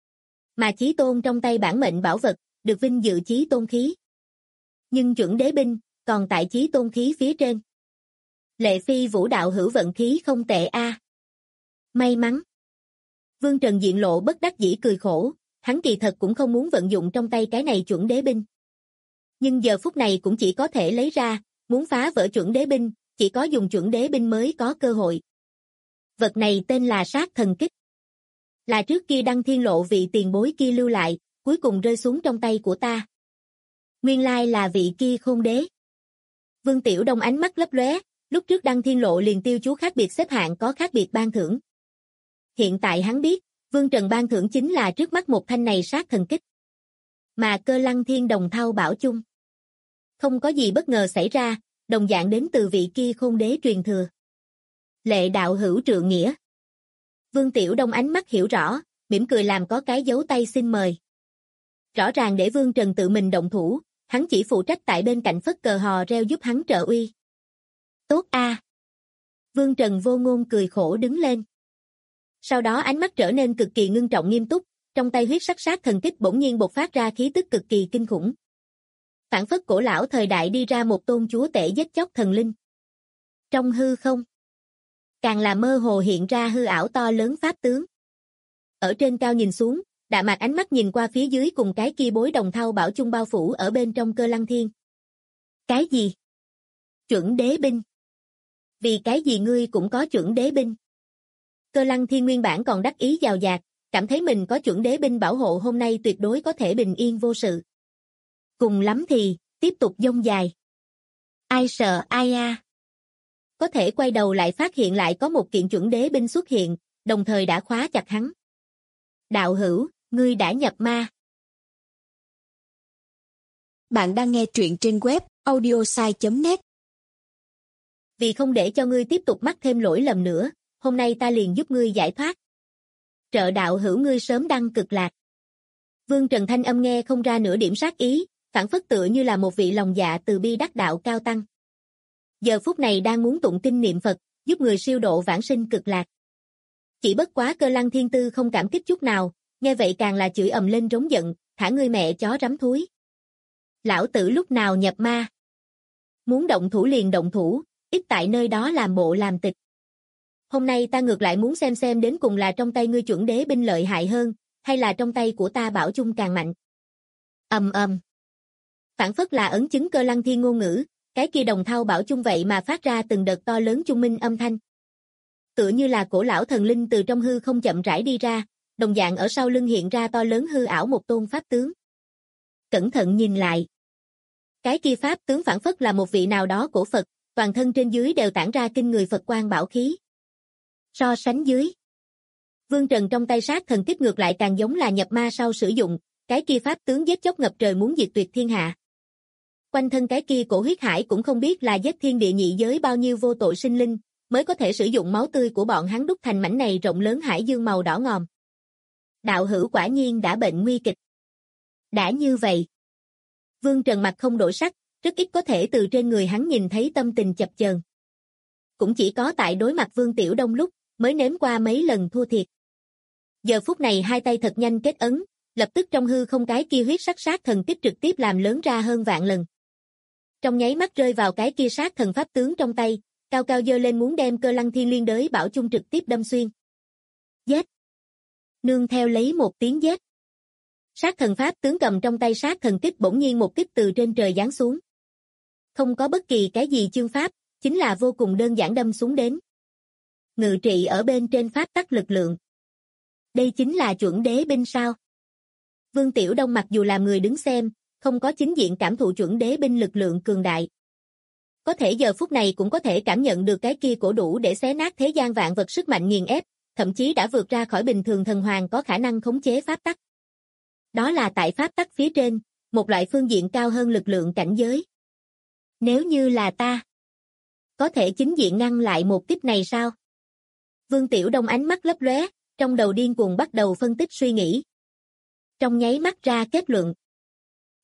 Mà chí tôn trong tay bản mệnh bảo vật, được vinh dự chí tôn khí. Nhưng chuẩn đế binh, còn tại chí tôn khí phía trên. Lệ Phi Vũ đạo hữu vận khí không tệ a. May mắn. Vương Trần diện lộ bất đắc dĩ cười khổ, hắn kỳ thật cũng không muốn vận dụng trong tay cái này chuẩn đế binh. Nhưng giờ phút này cũng chỉ có thể lấy ra, muốn phá vỡ chuẩn đế binh, chỉ có dùng chuẩn đế binh mới có cơ hội. Vật này tên là sát thần kích. Là trước kia Đăng Thiên Lộ vị tiền bối kia lưu lại, cuối cùng rơi xuống trong tay của ta. Nguyên lai là vị kia Khôn Đế. Vương Tiểu Đông ánh mắt lấp lóe, lúc trước Đăng Thiên Lộ liền tiêu chú khác biệt xếp hạng có khác biệt ban thưởng. Hiện tại hắn biết, Vương Trần ban thưởng chính là trước mắt một thanh này sát thần kích. Mà Cơ Lăng Thiên đồng thao bảo chung. Không có gì bất ngờ xảy ra, đồng dạng đến từ vị kia Khôn Đế truyền thừa. Lệ đạo hữu trượng nghĩa. Vương Tiểu Đông ánh mắt hiểu rõ, mỉm cười làm có cái dấu tay xin mời. Rõ ràng để Vương Trần tự mình động thủ, hắn chỉ phụ trách tại bên cạnh phất cờ hò reo giúp hắn trợ uy. Tốt a. Vương Trần vô ngôn cười khổ đứng lên. Sau đó ánh mắt trở nên cực kỳ ngưng trọng nghiêm túc, trong tay huyết sắc sát thần kích bỗng nhiên bộc phát ra khí tức cực kỳ kinh khủng. Phản phất cổ lão thời đại đi ra một tôn chúa tể giết chóc thần linh. Trong hư không, càng là mơ hồ hiện ra hư ảo to lớn pháp tướng. Ở trên cao nhìn xuống, Đạ Mạc ánh mắt nhìn qua phía dưới cùng cái kia bối đồng thau bảo chung bao phủ ở bên trong Cơ Lăng Thiên. Cái gì? Chuẩn đế binh. Vì cái gì ngươi cũng có chuẩn đế binh? Cơ Lăng Thiên nguyên bản còn đắc ý giàu dạt, cảm thấy mình có chuẩn đế binh bảo hộ hôm nay tuyệt đối có thể bình yên vô sự. Cùng lắm thì, tiếp tục dông dài. Ai sợ ai a. Có thể quay đầu lại phát hiện lại có một kiện chuẩn đế binh xuất hiện, đồng thời đã khóa chặt hắn. Đạo hữu, ngươi đã nhập ma. Bạn đang nghe truyện trên web audiosai.net. Vì không để cho ngươi tiếp tục mắc thêm lỗi lầm nữa, hôm nay ta liền giúp ngươi giải thoát. Trợ đạo hữu ngươi sớm đăng cực lạc. Vương Trần thanh âm nghe không ra nửa điểm sát ý, phản phất tựa như là một vị lòng dạ từ bi đắc đạo cao tăng. Giờ phút này đang muốn tụng kinh niệm Phật, giúp người siêu độ vãng sinh cực lạc. Chỉ bất quá Cơ Lăng Thiên Tư không cảm kích chút nào, nghe vậy càng là chửi ầm lên rống giận, thả ngươi mẹ chó rắm thúi. Lão tử lúc nào nhập ma? Muốn động thủ liền động thủ, ít tại nơi đó làm bộ làm tịch. Hôm nay ta ngược lại muốn xem đến cùng là trong tay ngươi chuẩn đế binh lợi hại hơn, hay là trong tay của ta bảo chung càng mạnh. Ầm ầm. Phản phất là ấn chứng Cơ Lăng Thiên ngôn ngữ, cái kia đồng thau bảo chung vậy mà phát ra từng đợt to lớn chung minh âm thanh. Tựa như là cổ lão thần linh từ trong hư không chậm rãi đi ra, đồng dạng ở sau lưng hiện ra to lớn hư ảo một tôn pháp tướng. Cẩn thận nhìn lại. Cái kia pháp tướng phản phất là một vị nào đó cổ Phật, toàn thân trên dưới đều tản ra kinh người Phật quang bảo khí. So sánh dưới, Vương Trần trong tay sát thần kích ngược lại càng giống là nhập ma sau sử dụng, cái kia pháp tướng giết chóc ngập trời muốn diệt tuyệt thiên hạ. Quanh thân cái kia cổ huyết hải cũng không biết là giết thiên địa nhị giới bao nhiêu vô tội sinh linh, mới có thể sử dụng máu tươi của bọn hắn đúc thành mảnh này rộng lớn hải dương màu đỏ ngòm. Đạo hữu quả nhiên đã bệnh nguy kịch. Đã như vậy, Vương Trần mặt không đổi sắc, rất ít có thể từ trên người hắn nhìn thấy tâm tình chập chờn. Cũng chỉ có tại đối mặt Vương Tiểu Đông lúc, mới nếm qua mấy lần thua thiệt. Giờ phút này hai tay thật nhanh kết ấn, lập tức trong hư không cái kia huyết sắc sát thần kích trực tiếp làm lớn ra hơn vạn lần. Trong nháy mắt rơi vào cái kia sát thần pháp tướng trong tay, cao cao giơ lên muốn đem Cơ Lăng Thiên liên đới bảo chung trực tiếp đâm xuyên. Giết! Nương theo lấy một tiếng giết. Sát thần pháp tướng cầm trong tay sát thần kích bỗng nhiên một kích từ trên trời giáng xuống. Không có bất kỳ cái gì chương pháp, chính là vô cùng đơn giản đâm xuống đến. Ngự trị ở bên trên pháp tắc lực lượng. Đây chính là chuẩn đế binh sao? Vương Tiểu Đông mặc dù làm người đứng xem, không có chính diện cảm thụ chuẩn đế binh lực lượng cường đại. Có thể giờ phút này cũng có thể cảm nhận được cái kia cổ đủ để xé nát thế gian vạn vật sức mạnh nghiền ép, thậm chí đã vượt ra khỏi bình thường thần hoàng có khả năng khống chế pháp tắc. Đó là tại pháp tắc phía trên, một loại phương diện cao hơn lực lượng cảnh giới. Nếu như là ta, có thể chính diện ngăn lại một kích này sao? Vương Tiểu Đông ánh mắt lấp lóe, trong đầu điên cuồng bắt đầu phân tích suy nghĩ. Trong nháy mắt ra kết luận.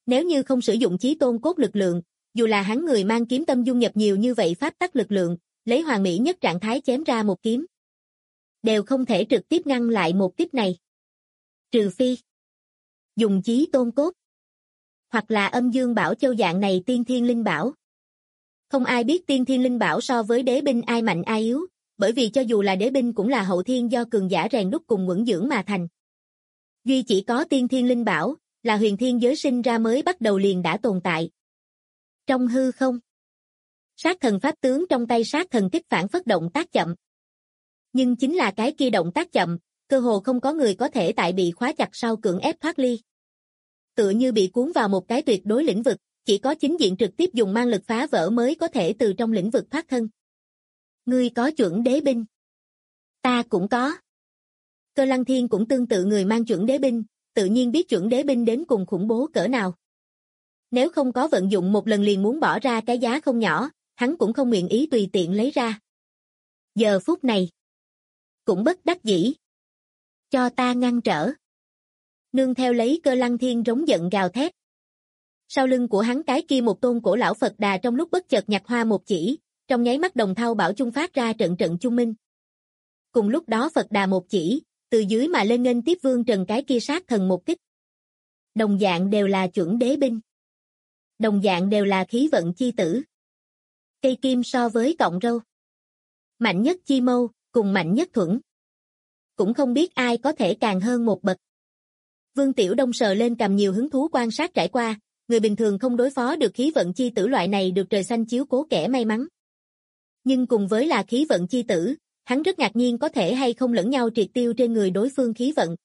Nếu như không sử dụng chí tôn cốt lực lượng, dù là hắn người mang kiếm tâm dung nhập nhiều như vậy pháp tắc lực lượng, lấy hoàn mỹ nhất trạng thái chém ra một kiếm, đều không thể trực tiếp ngăn lại một kích này. Trừ phi dùng chí tôn cốt, hoặc là âm dương bảo châu dạng này tiên thiên linh bảo. Không ai biết tiên thiên linh bảo so với đế binh ai mạnh ai yếu, bởi vì cho dù là đế binh cũng là hậu thiên do cường giả rèn đúc cùng nhưỡng dưỡng mà thành. Duy chỉ có tiên thiên linh bảo, là huyền thiên giới sinh ra mới bắt đầu liền đã tồn tại. Trong hư không, sát thần pháp tướng trong tay sát thần kích phản phất động tác chậm. Nhưng chính là cái kia động tác chậm, cơ hồ không có người có thể tại bị khóa chặt sau cưỡng ép thoát ly. Tựa như bị cuốn vào một cái tuyệt đối lĩnh vực, chỉ có chính diện trực tiếp dùng mang lực phá vỡ mới có thể từ trong lĩnh vực thoát thân. Ngươi có chuẩn đế binh. Ta cũng có. Cơ Lăng Thiên cũng tương tự người mang chuẩn đế binh, tự nhiên biết chuẩn đế binh đến cùng khủng bố cỡ nào. Nếu không có vận dụng một lần liền muốn bỏ ra cái giá không nhỏ, hắn cũng không nguyện ý tùy tiện lấy ra. Giờ phút này, cũng bất đắc dĩ. Cho ta ngăn trở. Nương theo lấy Cơ Lăng Thiên rống giận gào thét. Sau lưng của hắn cái kia một tôn cổ lão Phật Đà trong lúc bất chợt nhặt hoa một chỉ, trong nháy mắt đồng thau bảo chung phát ra trận trận chung minh. Cùng lúc đó Phật Đà một chỉ, từ dưới mà lên nghênh tiếp Vương Trần cái kia sát thần một kích. Đồng dạng đều là chuẩn đế binh. Đồng dạng đều là khí vận chi tử. Cây kim so với cọng râu. Mạnh nhất chi mâu, cùng mạnh nhất thuẫn. Cũng không biết ai có thể càng hơn một bậc. Vương Tiểu Đông sờ lên cầm nhiều hứng thú quan sát trải qua, người bình thường không đối phó được khí vận chi tử loại này được trời xanh chiếu cố kẻ may mắn. Nhưng cùng với là khí vận chi tử, hắn rất ngạc nhiên có thể hay không lẫn nhau triệt tiêu trên người đối phương khí vận.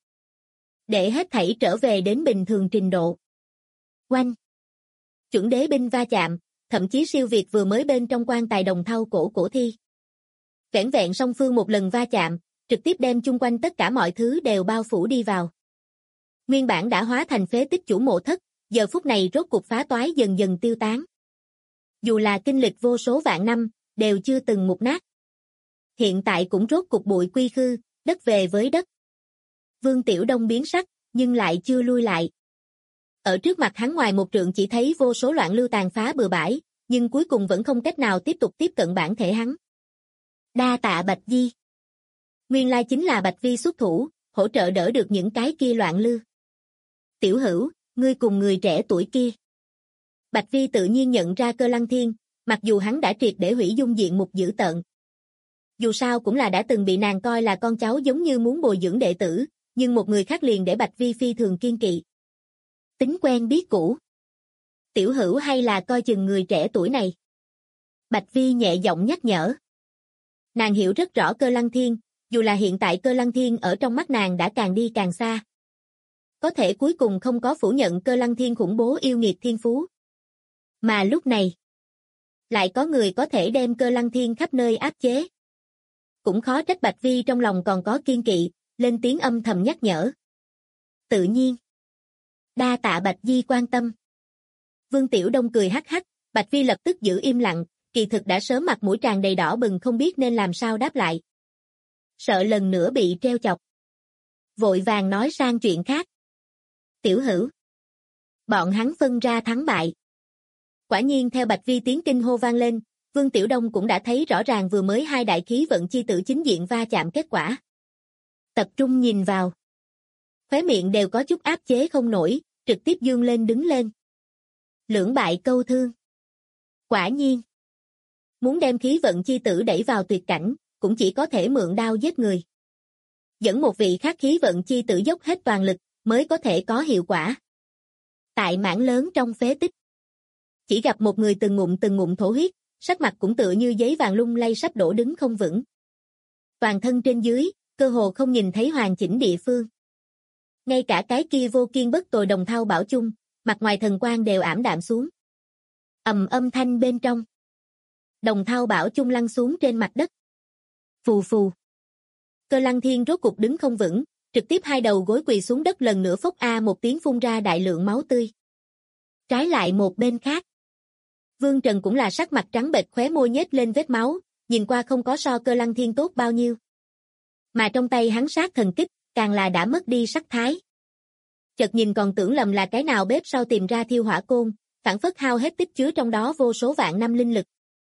Để hết thảy trở về đến bình thường trình độ. Oanh! Chuẩn đế binh va chạm, thậm chí siêu việt vừa mới bên trong quan tài đồng thau cổ thi. Vẻn vẹn song phương một lần va chạm, trực tiếp đem chung quanh tất cả mọi thứ đều bao phủ đi vào. Nguyên bản đã hóa thành phế tích chủ mộ thất, giờ phút này rốt cục phá toái dần dần tiêu tán. Dù là kinh lịch vô số vạn năm, đều chưa từng mục nát. Hiện tại cũng rốt cục bụi quy khư, đất về với đất. Vương Tiểu Đông biến sắc, nhưng lại chưa lui lại. Ở trước mặt hắn ngoài một trượng chỉ thấy vô số loạn lưu tàn phá bừa bãi, nhưng cuối cùng vẫn không cách nào tiếp tục tiếp cận bản thể hắn. Đa tạ Bạch Vi. Nguyên lai chính là Bạch Vi xuất thủ, hỗ trợ đỡ được những cái kia loạn lưu. Tiểu Hữu, ngươi cùng người trẻ tuổi kia. Bạch Vi tự nhiên nhận ra Cơ Lăng Thiên, mặc dù hắn đã triệt để hủy dung diện mục dữ tợn. Dù sao cũng là đã từng bị nàng coi là con cháu giống như muốn bồi dưỡng đệ tử, nhưng một người khác liền để Bạch Vi phi thường kiên kỵ. Tính quen biết cũ. Tiểu Hữu hay là coi chừng người trẻ tuổi này. Bạch Vi nhẹ giọng nhắc nhở. Nàng hiểu rất rõ Cơ Lăng Thiên, dù là hiện tại Cơ Lăng Thiên ở trong mắt nàng đã càng đi càng xa. Có thể cuối cùng không có phủ nhận Cơ Lăng Thiên khủng bố yêu nghiệt thiên phú. Mà lúc này, lại có người có thể đem Cơ Lăng Thiên khắp nơi áp chế. Cũng khó trách Bạch Vi trong lòng còn có kiên kỵ, lên tiếng âm thầm nhắc nhở. Tự nhiên. Đa tạ Bạch Vi quan tâm. Vương Tiểu Đông cười hắc hắc, Bạch Vi lập tức giữ im lặng, kỳ thực đã sớm mặt mũi tràn đầy đỏ bừng không biết nên làm sao đáp lại. Sợ lần nữa bị treo chọc. Vội vàng nói sang chuyện khác. Tiểu Hữu. Bọn hắn phân ra thắng bại. Quả nhiên theo Bạch Vi tiếng kinh hô vang lên, Vương Tiểu Đông cũng đã thấy rõ ràng vừa mới hai đại khí vận chi tử chính diện va chạm kết quả. Tập trung nhìn vào. Khóe miệng đều có chút áp chế không nổi, trực tiếp dương lên đứng lên. Lưỡng bại câu thương. Quả nhiên. Muốn đem khí vận chi tử đẩy vào tuyệt cảnh, cũng chỉ có thể mượn đao giết người. Dẫn một vị khác khí vận chi tử dốc hết toàn lực, mới có thể có hiệu quả. Tại mảng lớn trong phế tích. Chỉ gặp một người từng ngụm thổ huyết, sắc mặt cũng tựa như giấy vàng lung lay sắp đổ đứng không vững. Toàn thân trên dưới, cơ hồ không nhìn thấy hoàn chỉnh địa phương. Ngay cả cái kia vô kiên bất tồi đồng thau bảo chung, mặt ngoài thần quang đều ảm đạm xuống. Ầm âm thanh bên trong. Đồng thau bảo chung lăn xuống trên mặt đất. Phù phù. Cơ Lăng Thiên rốt cục đứng không vững, trực tiếp hai đầu gối quỳ xuống đất lần nữa phốc a một tiếng phun ra đại lượng máu tươi. Trái lại một bên khác. Vương Trần cũng là sắc mặt trắng bệch khóe môi nhếch lên vết máu, nhìn qua không có so Cơ Lăng Thiên tốt bao nhiêu. Mà trong tay hắn sát thần kích, càng là đã mất đi sắc thái. Chợt nhìn còn tưởng lầm là cái nào bếp sau tìm ra thiêu hỏa côn, phảng phất hao hết tích chứa trong đó vô số vạn năm linh lực.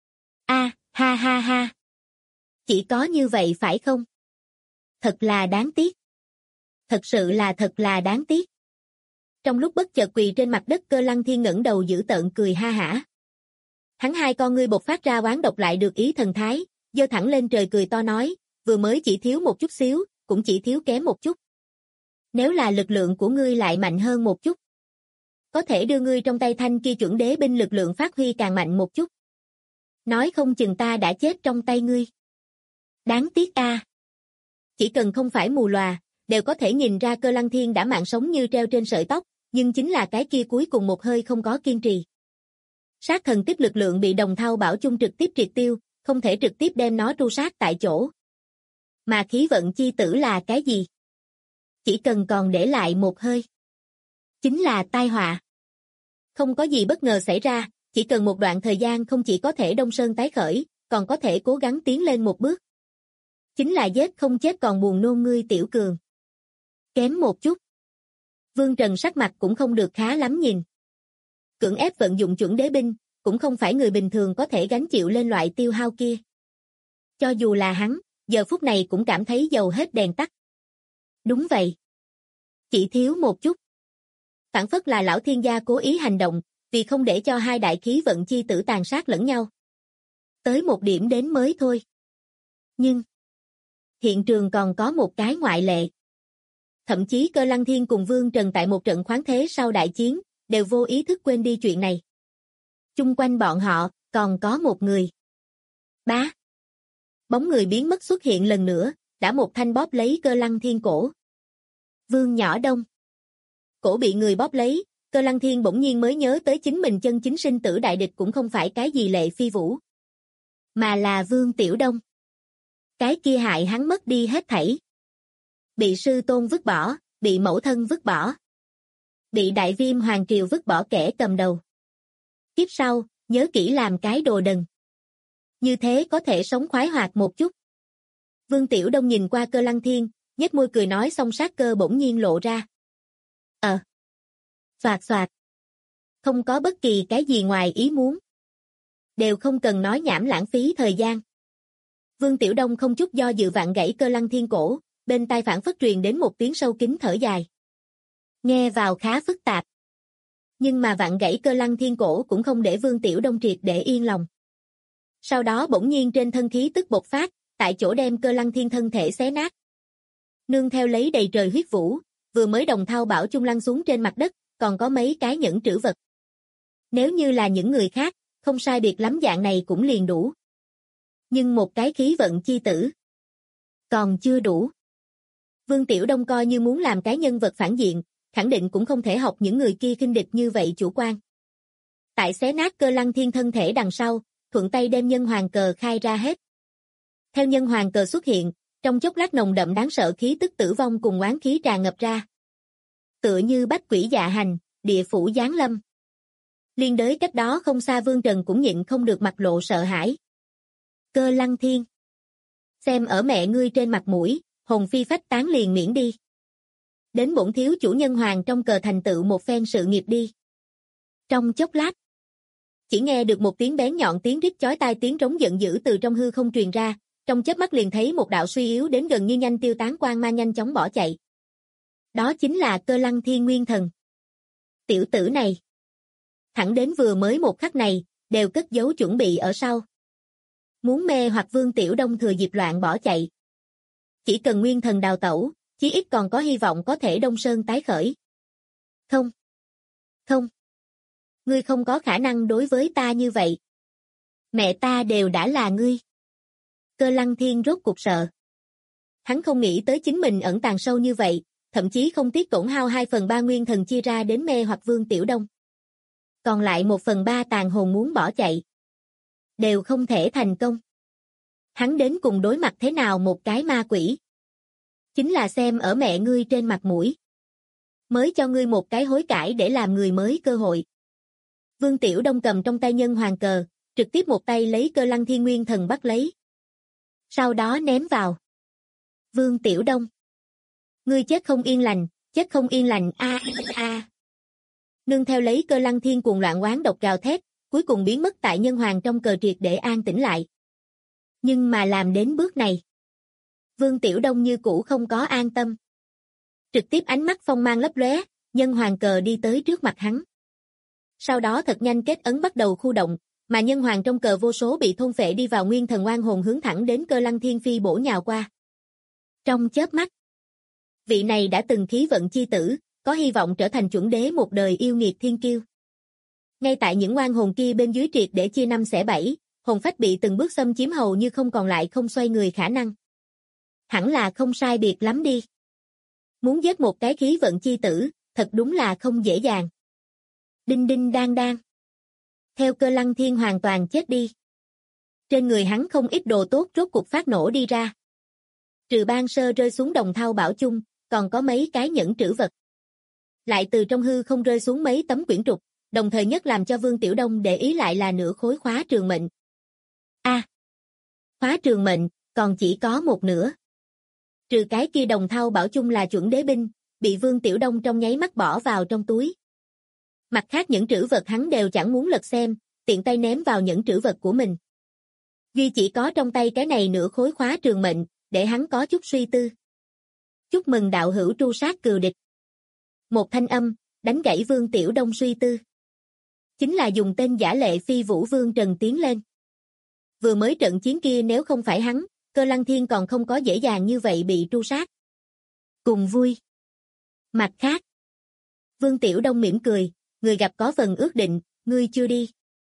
Ha ha ha. Chỉ có như vậy phải không? Thật là đáng tiếc. Thật sự là thật là đáng tiếc. Trong lúc bất chợt quỳ trên mặt đất, Cơ Lăng Thiên ngẩng đầu dữ tợn cười ha hả. Hắn hai con ngươi bộc phát ra oán độc lại được ý thần thái, giơ thẳng lên trời cười to nói, vừa mới chỉ thiếu một chút xíu, cũng chỉ thiếu kém một chút. Nếu là lực lượng của ngươi lại mạnh hơn một chút, có thể đưa ngươi trong tay thanh kia chuẩn đế binh lực lượng phát huy càng mạnh một chút. Nói không chừng ta đã chết trong tay ngươi. Đáng tiếc a. Chỉ cần không phải mù lòa, đều có thể nhìn ra Cơ Lăng Thiên đã mạng sống như treo trên sợi tóc, nhưng chính là cái kia cuối cùng một hơi không có kiên trì. Sát thần tiếp lực lượng bị Đồng Thao Bảo Chung trực tiếp triệt tiêu, không thể trực tiếp đem nó tru sát tại chỗ. Mà khí vận chi tử là cái gì? Chỉ cần còn để lại một hơi, chính là tai họa. Không có gì bất ngờ xảy ra, chỉ cần một đoạn thời gian không chỉ có thể Đông Sơn tái khởi, còn có thể cố gắng tiến lên một bước. Chính là giết không chết còn buồn nôn ngươi tiểu cường. Kém một chút. Vương Trần sắc mặt cũng không được khá lắm nhìn. Cưỡng ép vận dụng chuẩn đế binh, cũng không phải người bình thường có thể gánh chịu lên loại tiêu hao kia. Cho dù là hắn, giờ phút này cũng cảm thấy dầu hết đèn tắt. Đúng vậy. Chỉ thiếu một chút. Phản phất là lão thiên gia cố ý hành động, vì không để cho hai đại khí vận chi tử tàn sát lẫn nhau. Tới một điểm đến mới thôi. Nhưng hiện trường còn có một cái ngoại lệ. Thậm chí Cơ Lăng Thiên cùng Vương Trần tại một trận khoáng thế sau đại chiến, đều vô ý thức quên đi chuyện này. Chung quanh bọn họ, còn có một người. Bá. Bóng người biến mất xuất hiện lần nữa, đã một thanh bóp lấy Cơ Lăng Thiên cổ. Vương Nhỏ Đông. Cổ bị người bóp lấy, Cơ Lăng Thiên bỗng nhiên mới nhớ tới chính mình chân chính sinh tử đại địch cũng không phải cái gì Lệ Phi Vũ, mà là Vương Tiểu Đông. Cái kia hại hắn mất đi hết thảy. Bị sư tôn vứt bỏ, bị mẫu thân vứt bỏ. Bị Đại Viêm Hoàng Triều vứt bỏ kẻ cầm đầu. Kiếp sau, nhớ kỹ làm cái đồ đần. Như thế có thể sống khoái hoạt một chút. Vương Tiểu Đông nhìn qua Cơ Lăng Thiên, nhếch môi cười nói xong sát cơ bỗng nhiên lộ ra. Xoạt xoạt. Không có bất kỳ cái gì ngoài ý muốn. Đều không cần nói nhảm lãng phí thời gian. Vương Tiểu Đông không chút do dự vặn gãy Cơ Lăng Thiên cổ, bên tai phản phất truyền đến một tiếng sâu kín thở dài. Nghe vào khá phức tạp. Nhưng mà vặn gãy Cơ Lăng Thiên cổ cũng không để Vương Tiểu Đông triệt để yên lòng. Sau đó bỗng nhiên trên thân khí tức bộc phát, tại chỗ đem Cơ Lăng Thiên thân thể xé nát. Nương theo lấy đầy trời huyết vũ, vừa mới Đồng Thao Bảo Chung lăn xuống trên mặt đất, còn có mấy cái nhẫn trữ vật. Nếu như là những người khác, không sai biệt lắm dạng này cũng liền đủ. Nhưng một cái khí vận chi tử còn chưa đủ. Vương Tiểu Đông coi như muốn làm cái nhân vật phản diện, khẳng định cũng không thể học những người kia khinh địch như vậy chủ quan. Tại xé nát Cơ Lăng Thiên thân thể đằng sau, thuận tay đem nhân hoàng cờ khai ra hết. Theo nhân hoàng cờ xuất hiện, trong chốc lát nồng đậm đáng sợ khí tức tử vong cùng oán khí tràn ngập ra. Tựa như bách quỷ dạ hành, địa phủ giáng lâm. Liên đới cách đó không xa Vương Trần cũng nhịn không được mặt lộ sợ hãi. Cơ Lăng Thiên. Xem ở mẹ ngươi trên mặt mũi, hồn phi phách tán liền miễn đi. Đến bổn thiếu chủ nhân hoàng trong cờ thành tựu một phen sự nghiệp đi. Trong chốc lát, chỉ nghe được một tiếng bén nhọn tiếng rít chói tai, tiếng trống giận dữ từ trong hư không truyền ra, trong chớp mắt liền thấy một đạo suy yếu đến gần như nhanh tiêu tán quang mang nhanh chóng bỏ chạy. Đó chính là Cơ Lăng Thiên Nguyên Thần. Tiểu tử này, thẳng đến vừa mới một khắc này, đều cất giấu chuẩn bị ở sau. Muốn mê hoặc Vương Tiểu Đông thừa dịp loạn bỏ chạy. Chỉ cần Nguyên Thần đào tẩu, chí ít còn có hy vọng có thể Đông Sơn tái khởi. Không. Không. Ngươi không có khả năng đối với ta như vậy. Mẹ ta đều đã là ngươi. Cơ Lăng Thiên rốt cục sợ. Hắn không nghĩ tới chính mình ẩn tàng sâu như vậy, thậm chí không tiếc tổn hao 2/3 Nguyên Thần chia ra đến mê hoặc Vương Tiểu Đông. Còn lại 1/3 tàn hồn muốn bỏ chạy. Đều không thể thành công. Hắn đến cùng đối mặt thế nào một cái ma quỷ? Chính là xem ở mẹ ngươi trên mặt mũi. Mới cho ngươi một cái hối cải để làm người mới cơ hội. Vương Tiểu Đông cầm trong tay nhân hoàng cờ, trực tiếp một tay lấy Cơ Lăng Thiên Nguyên Thần bắt lấy. Sau đó ném vào. Vương Tiểu Đông. Ngươi chết không yên lành, Chết không yên lành Nương theo lấy Cơ Lăng Thiên cuồng loạn oán độc gào thét, cuối cùng biến mất tại nhân hoàng trong cờ triệt để an tĩnh lại. Nhưng mà làm đến bước này, Vương Tiểu Đông như cũ không có an tâm. Trực tiếp ánh mắt phong mang lấp lóe, nhân hoàng cờ đi tới trước mặt hắn. Sau đó thật nhanh kết ấn bắt đầu khu động, mà nhân hoàng trong cờ vô số bị thôn phệ đi vào nguyên thần oan hồn hướng thẳng đến Cơ Lăng Thiên phi bổ nhào qua. Trong chớp mắt, vị này đã từng khí vận chi tử, có hy vọng trở thành chuẩn đế một đời yêu nghiệt thiên kiêu. Ngay tại những oan hồn kia bên dưới triệt để chia năm xẻ bảy, hồn phách bị từng bước xâm chiếm hầu như không còn lại không xoay người khả năng. Hẳn là không sai biệt lắm đi. Muốn giết một cái khí vận chi tử, thật đúng là không dễ dàng. Đinh đinh đang đang. Theo Cơ Lăng Thiên hoàn toàn chết đi. Trên người hắn không ít đồ tốt rốt cuộc phát nổ đi ra. Trừ ban sơ rơi xuống đồng thau bảo chung, còn có mấy cái nhẫn trữ vật. Lại từ trong hư không rơi xuống mấy tấm quyển trục, đồng thời nhất làm cho Vương Tiểu Đông để ý lại là nửa khối khóa trường mệnh. Khóa trường mệnh, còn chỉ có một nửa. Trừ cái kia đồng thau bảo chung là chuẩn đế binh, bị Vương Tiểu Đông trong nháy mắt bỏ vào trong túi. Mặt khác những trữ vật hắn đều chẳng muốn lật xem, tiện tay ném vào những trữ vật của mình. Duy chỉ có trong tay cái này nửa khối khóa trường mệnh, để hắn có chút suy tư. Chúc mừng đạo hữu tru sát cừu địch. Một thanh âm, đánh gãy Vương Tiểu Đông suy tư. Chính là dùng tên giả lệ phi vũ Vương Trần tiến lên. Vừa mới trận chiến kia nếu không phải hắn, Cơ Lăng Thiên còn không có dễ dàng như vậy bị tru sát. Cùng vui. Mặt khác, Vương Tiểu Đông mỉm cười, người gặp có phần ước định, ngươi chưa đi.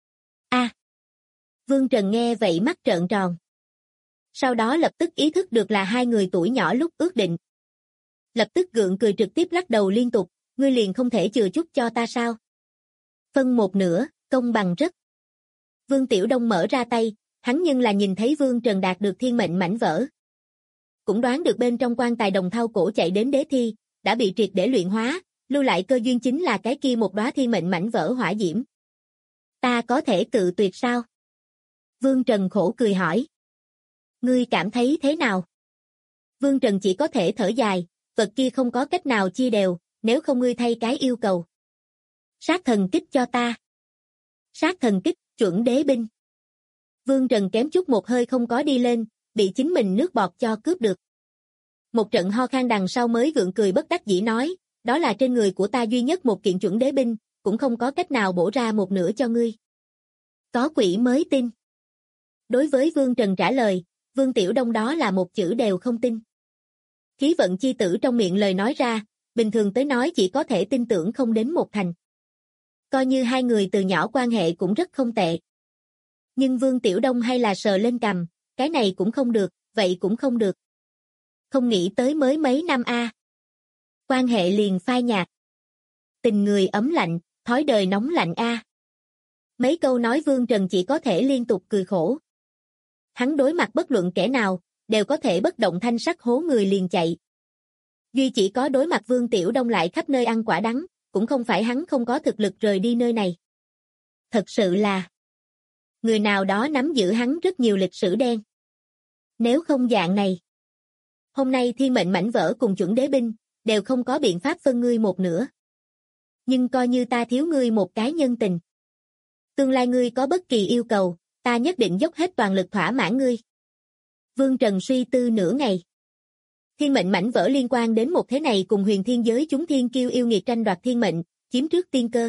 Vương Trần nghe vậy mắt trợn tròn. Sau đó lập tức ý thức được là hai người tuổi nhỏ lúc ước định. Lập tức gượng cười trực tiếp lắc đầu liên tục, ngươi liền không thể chừa chút cho ta sao? Phân một nửa, công bằng rất. Vương Tiểu Đông mở ra tay, hắn nhưng là nhìn thấy Vương Trần đạt được thiên mệnh mảnh vỡ. Cũng đoán được bên trong quan tài đồng thau cổ chạy đến đế thi, đã bị triệt để luyện hóa, lưu lại cơ duyên chính là cái kia một đóa thiên mệnh mảnh vỡ hỏa diễm. Ta có thể cự tuyệt sao? Vương Trần khổ cười hỏi. Ngươi cảm thấy thế nào? Vương Trần chỉ có thể thở dài, vật kia không có cách nào chia đều, nếu không ngươi thay cái yêu cầu. Sát thần kích cho ta. Sát thần kích, chuẩn đế binh. Vương Trần kém chút một hơi không có đi lên, bị chính mình nước bọt cho cướp được. Một trận ho khan đằng sau mới gượng cười bất đắc dĩ nói, đó là trên người của ta duy nhất một kiện chuẩn đế binh, cũng không có cách nào bổ ra một nửa cho ngươi. Có quỷ mới tin. Đối với Vương Trần trả lời, Vương Tiểu Đông đó là một chữ đều không tin. Khí vận chi tử trong miệng lời nói ra, bình thường tới nói chỉ có thể tin tưởng không đến một thành. Coi như hai người từ nhỏ quan hệ cũng rất không tệ. Nhưng Vương Tiểu Đông hay là sờ lên cằm, cái này cũng không được, vậy cũng không được. Không nghĩ tới mới mấy năm quan hệ liền phai nhạt. Tình người ấm lạnh, thói đời nóng lạnh Mấy câu nói Vương Trần chỉ có thể liên tục cười khổ. Hắn đối mặt bất luận kẻ nào, đều có thể bất động thanh sắc hố người liền chạy. Duy chỉ có đối mặt Vương Tiểu Đông lại khắp nơi ăn quả đắng, cũng không phải hắn không có thực lực rời đi nơi này. Thật sự là người nào đó nắm giữ hắn rất nhiều lịch sử đen. Nếu không dạng này, hôm nay thiên mệnh mảnh vỡ cùng chuẩn đế binh, đều không có biện pháp phân ngươi một nửa. Nhưng coi như ta thiếu ngươi một cái nhân tình. Tương lai ngươi có bất kỳ yêu cầu, ta nhất định dốc hết toàn lực thỏa mãn ngươi. Vương Trần suy tư nửa ngày. Thiên mệnh mảnh vỡ liên quan đến một thế này cùng huyền thiên giới chúng thiên kiêu yêu nghiệt tranh đoạt thiên mệnh, chiếm trước tiên cơ.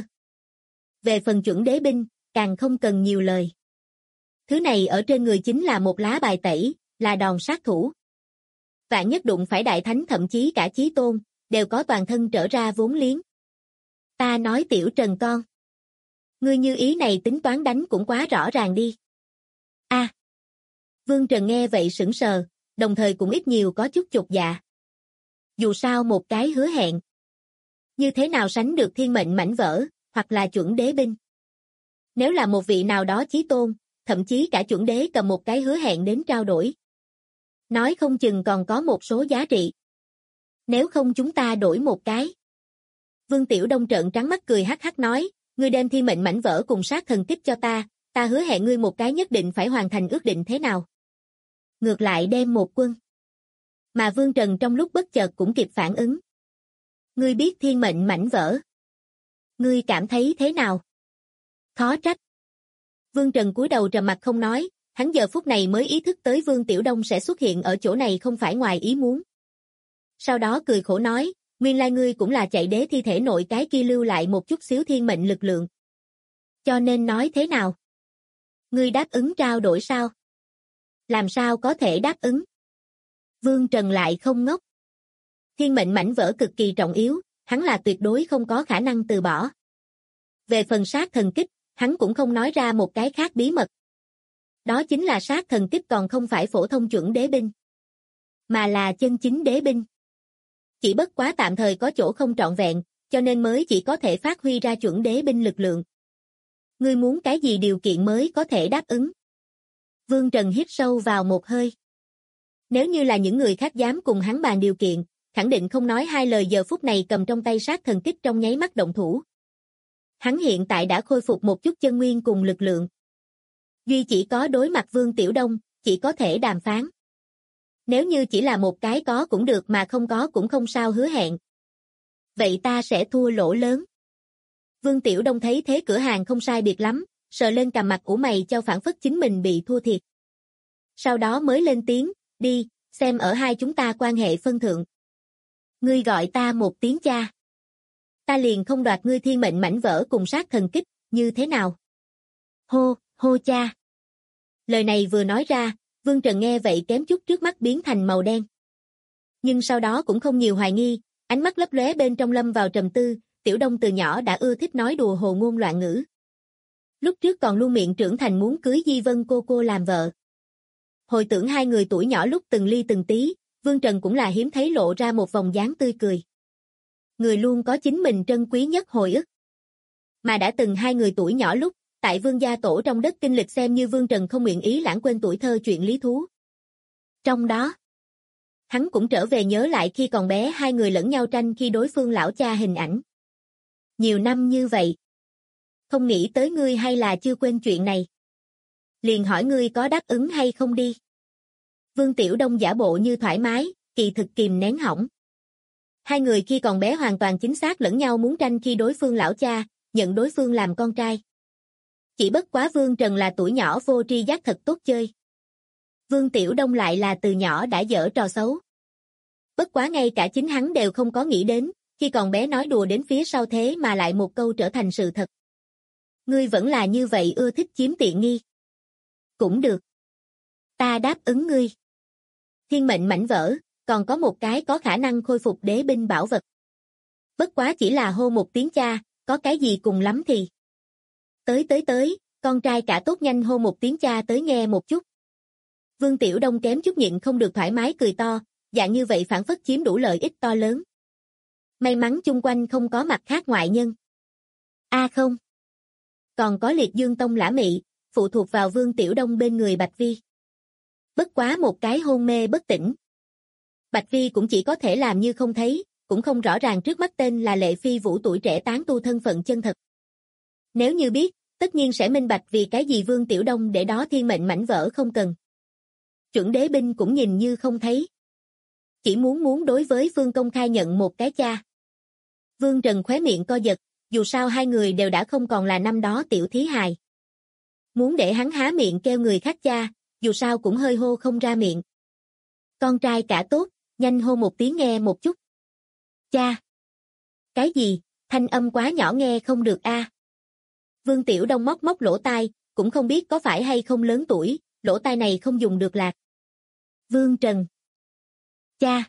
Về phần chuẩn đế binh, càng không cần nhiều lời. Thứ này ở trên người chính là một lá bài tẩy, là đòn sát thủ. Vạn nhất đụng phải đại thánh thậm chí cả chí tôn, đều có toàn thân trở ra vốn liếng. Ta nói Tiểu Trần con. Ngươi như ý này tính toán đánh cũng quá rõ ràng đi. Vương Trần nghe vậy sững sờ, đồng thời cũng ít nhiều có chút chột dạ. Dù sao một cái hứa hẹn. Như thế nào sánh được thiên mệnh mảnh vỡ, hoặc là chuẩn đế binh. Nếu là một vị nào đó chí tôn, thậm chí cả chuẩn đế cầm một cái hứa hẹn đến trao đổi. Nói không chừng còn có một số giá trị. Nếu không chúng ta đổi một cái. Vương Tiểu Đông trợn trắng mắt cười hắc hắc nói, ngươi đem thiên mệnh mảnh vỡ cùng sát thần kích cho ta hứa hẹn ngươi một cái nhất định phải hoàn thành ước định thế nào. Ngược lại đem một quân. Mà Vương Trần trong lúc bất chợt cũng kịp phản ứng. Ngươi biết thiên mệnh mảnh vỡ. Ngươi cảm thấy thế nào? Khó trách. Vương Trần cúi đầu trầm mặt không nói, hắn giờ phút này mới ý thức tới Vương Tiểu Đông sẽ xuất hiện ở chỗ này không phải ngoài ý muốn. Sau đó cười khổ nói, nguyên lai ngươi cũng là chạy đế thi thể nội cái kia lưu lại một chút xíu thiên mệnh lực lượng. Cho nên nói thế nào? Ngươi đáp ứng trao đổi sao? Làm sao có thể đáp ứng? Vương Trần lại không ngốc. Thiên mệnh mảnh vỡ cực kỳ trọng yếu, hắn là tuyệt đối không có khả năng từ bỏ. Về phần sát thần kích, hắn cũng không nói ra một cái khác bí mật. Đó chính là sát thần kích còn không phải phổ thông chuẩn đế binh, mà là chân chính đế binh. Chỉ bất quá tạm thời có chỗ không trọn vẹn, cho nên mới chỉ có thể phát huy ra chuẩn đế binh lực lượng. Ngươi muốn cái gì điều kiện mới có thể đáp ứng? Vương Trần hít sâu vào một hơi. Nếu như là những người khác dám cùng hắn bàn điều kiện, khẳng định không nói hai lời giờ phút này cầm trong tay sát thần kích trong nháy mắt động thủ. Hắn hiện tại đã khôi phục một chút chân nguyên cùng lực lượng. Duy chỉ có đối mặt Vương Tiểu Đông, chỉ có thể đàm phán. Nếu như chỉ là một cái có cũng được mà không có cũng không sao hứa hẹn. Vậy ta sẽ thua lỗ lớn. Vương Tiểu Đông thấy thế cửa hàng không sai biệt lắm, sờ lên cằm mặt ủ mày cho phản phất chính mình bị thua thiệt. Sau đó mới lên tiếng, đi, xem ở hai chúng ta quan hệ phân thượng. Ngươi gọi ta một tiếng cha. Ta liền không đoạt ngươi thiên mệnh mảnh vỡ cùng sát thần kích, như thế nào? Hô, hô cha. Lời này vừa nói ra, Vương Trần nghe vậy kém chút trước mắt biến thành màu đen. Nhưng sau đó cũng không nhiều hoài nghi, ánh mắt lấp lóe bên trong lâm vào trầm tư, Tiểu Đông từ nhỏ đã ưa thích nói đùa hồ ngôn loạn ngữ. Lúc trước còn luôn miệng trưởng thành muốn cưới Di Vân cô làm vợ. Hồi tưởng hai người tuổi nhỏ lúc từng ly từng tí, Vương Trần cũng là hiếm thấy lộ ra một vòng dáng tươi cười. Người luôn có chính mình trân quý nhất hồi ức. Mà đã từng hai người tuổi nhỏ lúc, tại Vương gia tổ trong đất kinh lịch xem như Vương Trần không nguyện ý lãng quên tuổi thơ chuyện lý thú. Trong đó, hắn cũng trở về nhớ lại khi còn bé hai người lẫn nhau tranh khi đối phương lão cha hình ảnh. Nhiều năm như vậy. Không nghĩ tới ngươi hay là chưa quên chuyện này. Liền hỏi ngươi có đáp ứng hay không đi. Vương Tiểu Đông giả bộ như thoải mái, kỳ thực kìm nén hỏng. Hai người khi còn bé hoàn toàn chính xác lẫn nhau muốn tranh khi đối phương lão cha, nhận đối phương làm con trai. Chỉ bất quá Vương Trần là tuổi nhỏ vô tri giác thật tốt chơi. Vương Tiểu Đông lại là từ nhỏ đã dở trò xấu. Bất quá ngay cả chính hắn đều không có nghĩ đến, khi còn bé nói đùa đến phía sau thế mà lại một câu trở thành sự thật. Ngươi vẫn là như vậy ưa thích chiếm tiện nghi. Cũng được. Ta đáp ứng ngươi. Thiên mệnh mảnh vỡ, còn có một cái có khả năng khôi phục đế binh bảo vật. Bất quá chỉ là hô một tiếng cha, có cái gì cùng lắm thì. Tới, con trai cả tốt nhanh hô một tiếng cha tới nghe một chút. Vương Tiểu Đông kém chút nhịn không được thoải mái cười to, dạng như vậy phản phất chiếm đủ lợi ích to lớn. May mắn chung quanh không có mặt khác ngoại nhân. Không. Còn có Liệt Dương Tông Lã Mị, phụ thuộc vào Vương Tiểu Đông bên người Bạch Vi. Bất quá một cái hôn mê bất tỉnh. Bạch Vi cũng chỉ có thể làm như không thấy, cũng không rõ ràng trước mắt tên là Lệ Phi Vũ tuổi trẻ tán tu thân phận chân thật. Nếu như biết, tất nhiên sẽ minh bạch vì cái gì Vương Tiểu Đông để đó thiên mệnh mảnh vỡ không cần. Chuẩn đế binh cũng nhìn như không thấy. Chỉ muốn đối với Vương công khai nhận một cái cha. Vương Trần khóe miệng co giật, dù sao hai người đều đã không còn là năm đó tiểu thí hài. Muốn để hắn há miệng kêu người khác cha, dù sao cũng hơi hô không ra miệng. Con trai cả tốt, nhanh hô một tiếng nghe một chút. Cha. Cái gì, thanh âm quá nhỏ nghe không được a. Vương Tiểu Đông móc lỗ tai, cũng không biết có phải hay không lớn tuổi, lỗ tai này không dùng được lạc. Vương Trần. Cha.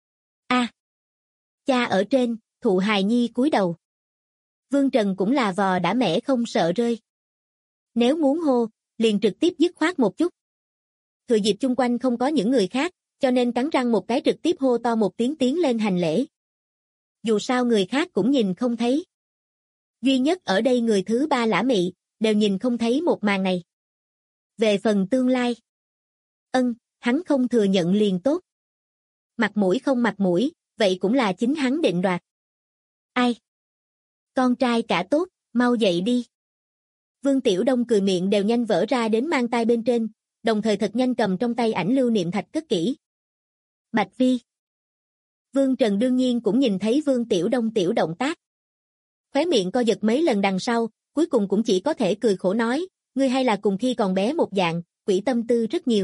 Cha ở trên, thụ hài nhi cúi đầu. Vương Trần cũng là vò đã mẻ không sợ rơi. Nếu muốn hô, liền trực tiếp dứt khoát một chút. Thừa dịp chung quanh không có những người khác, cho nên cắn răng một cái trực tiếp hô to một tiếng tiến lên hành lễ. Dù sao người khác cũng nhìn không thấy. Duy nhất ở đây người thứ ba Lã Mị, đều nhìn không thấy một màn này. Về phần tương lai. Hắn không thừa nhận liền tốt. Mặt mũi không mặt mũi, vậy cũng là chính hắn định đoạt. Ai? Con trai cả tốt, mau dậy đi. Vương Tiểu Đông cười miệng đều nhanh vỡ ra đến mang tay bên trên, đồng thời thật nhanh cầm trong tay ảnh lưu niệm thạch cất kỹ. Bạch Vi. Vương Trần đương nhiên cũng nhìn thấy Vương Tiểu Đông tiểu động tác. Khóe miệng co giật mấy lần đằng sau, cuối cùng cũng chỉ có thể cười khổ nói, ngươi hay là cùng khi còn bé một dạng, quỷ tâm tư rất nhiều.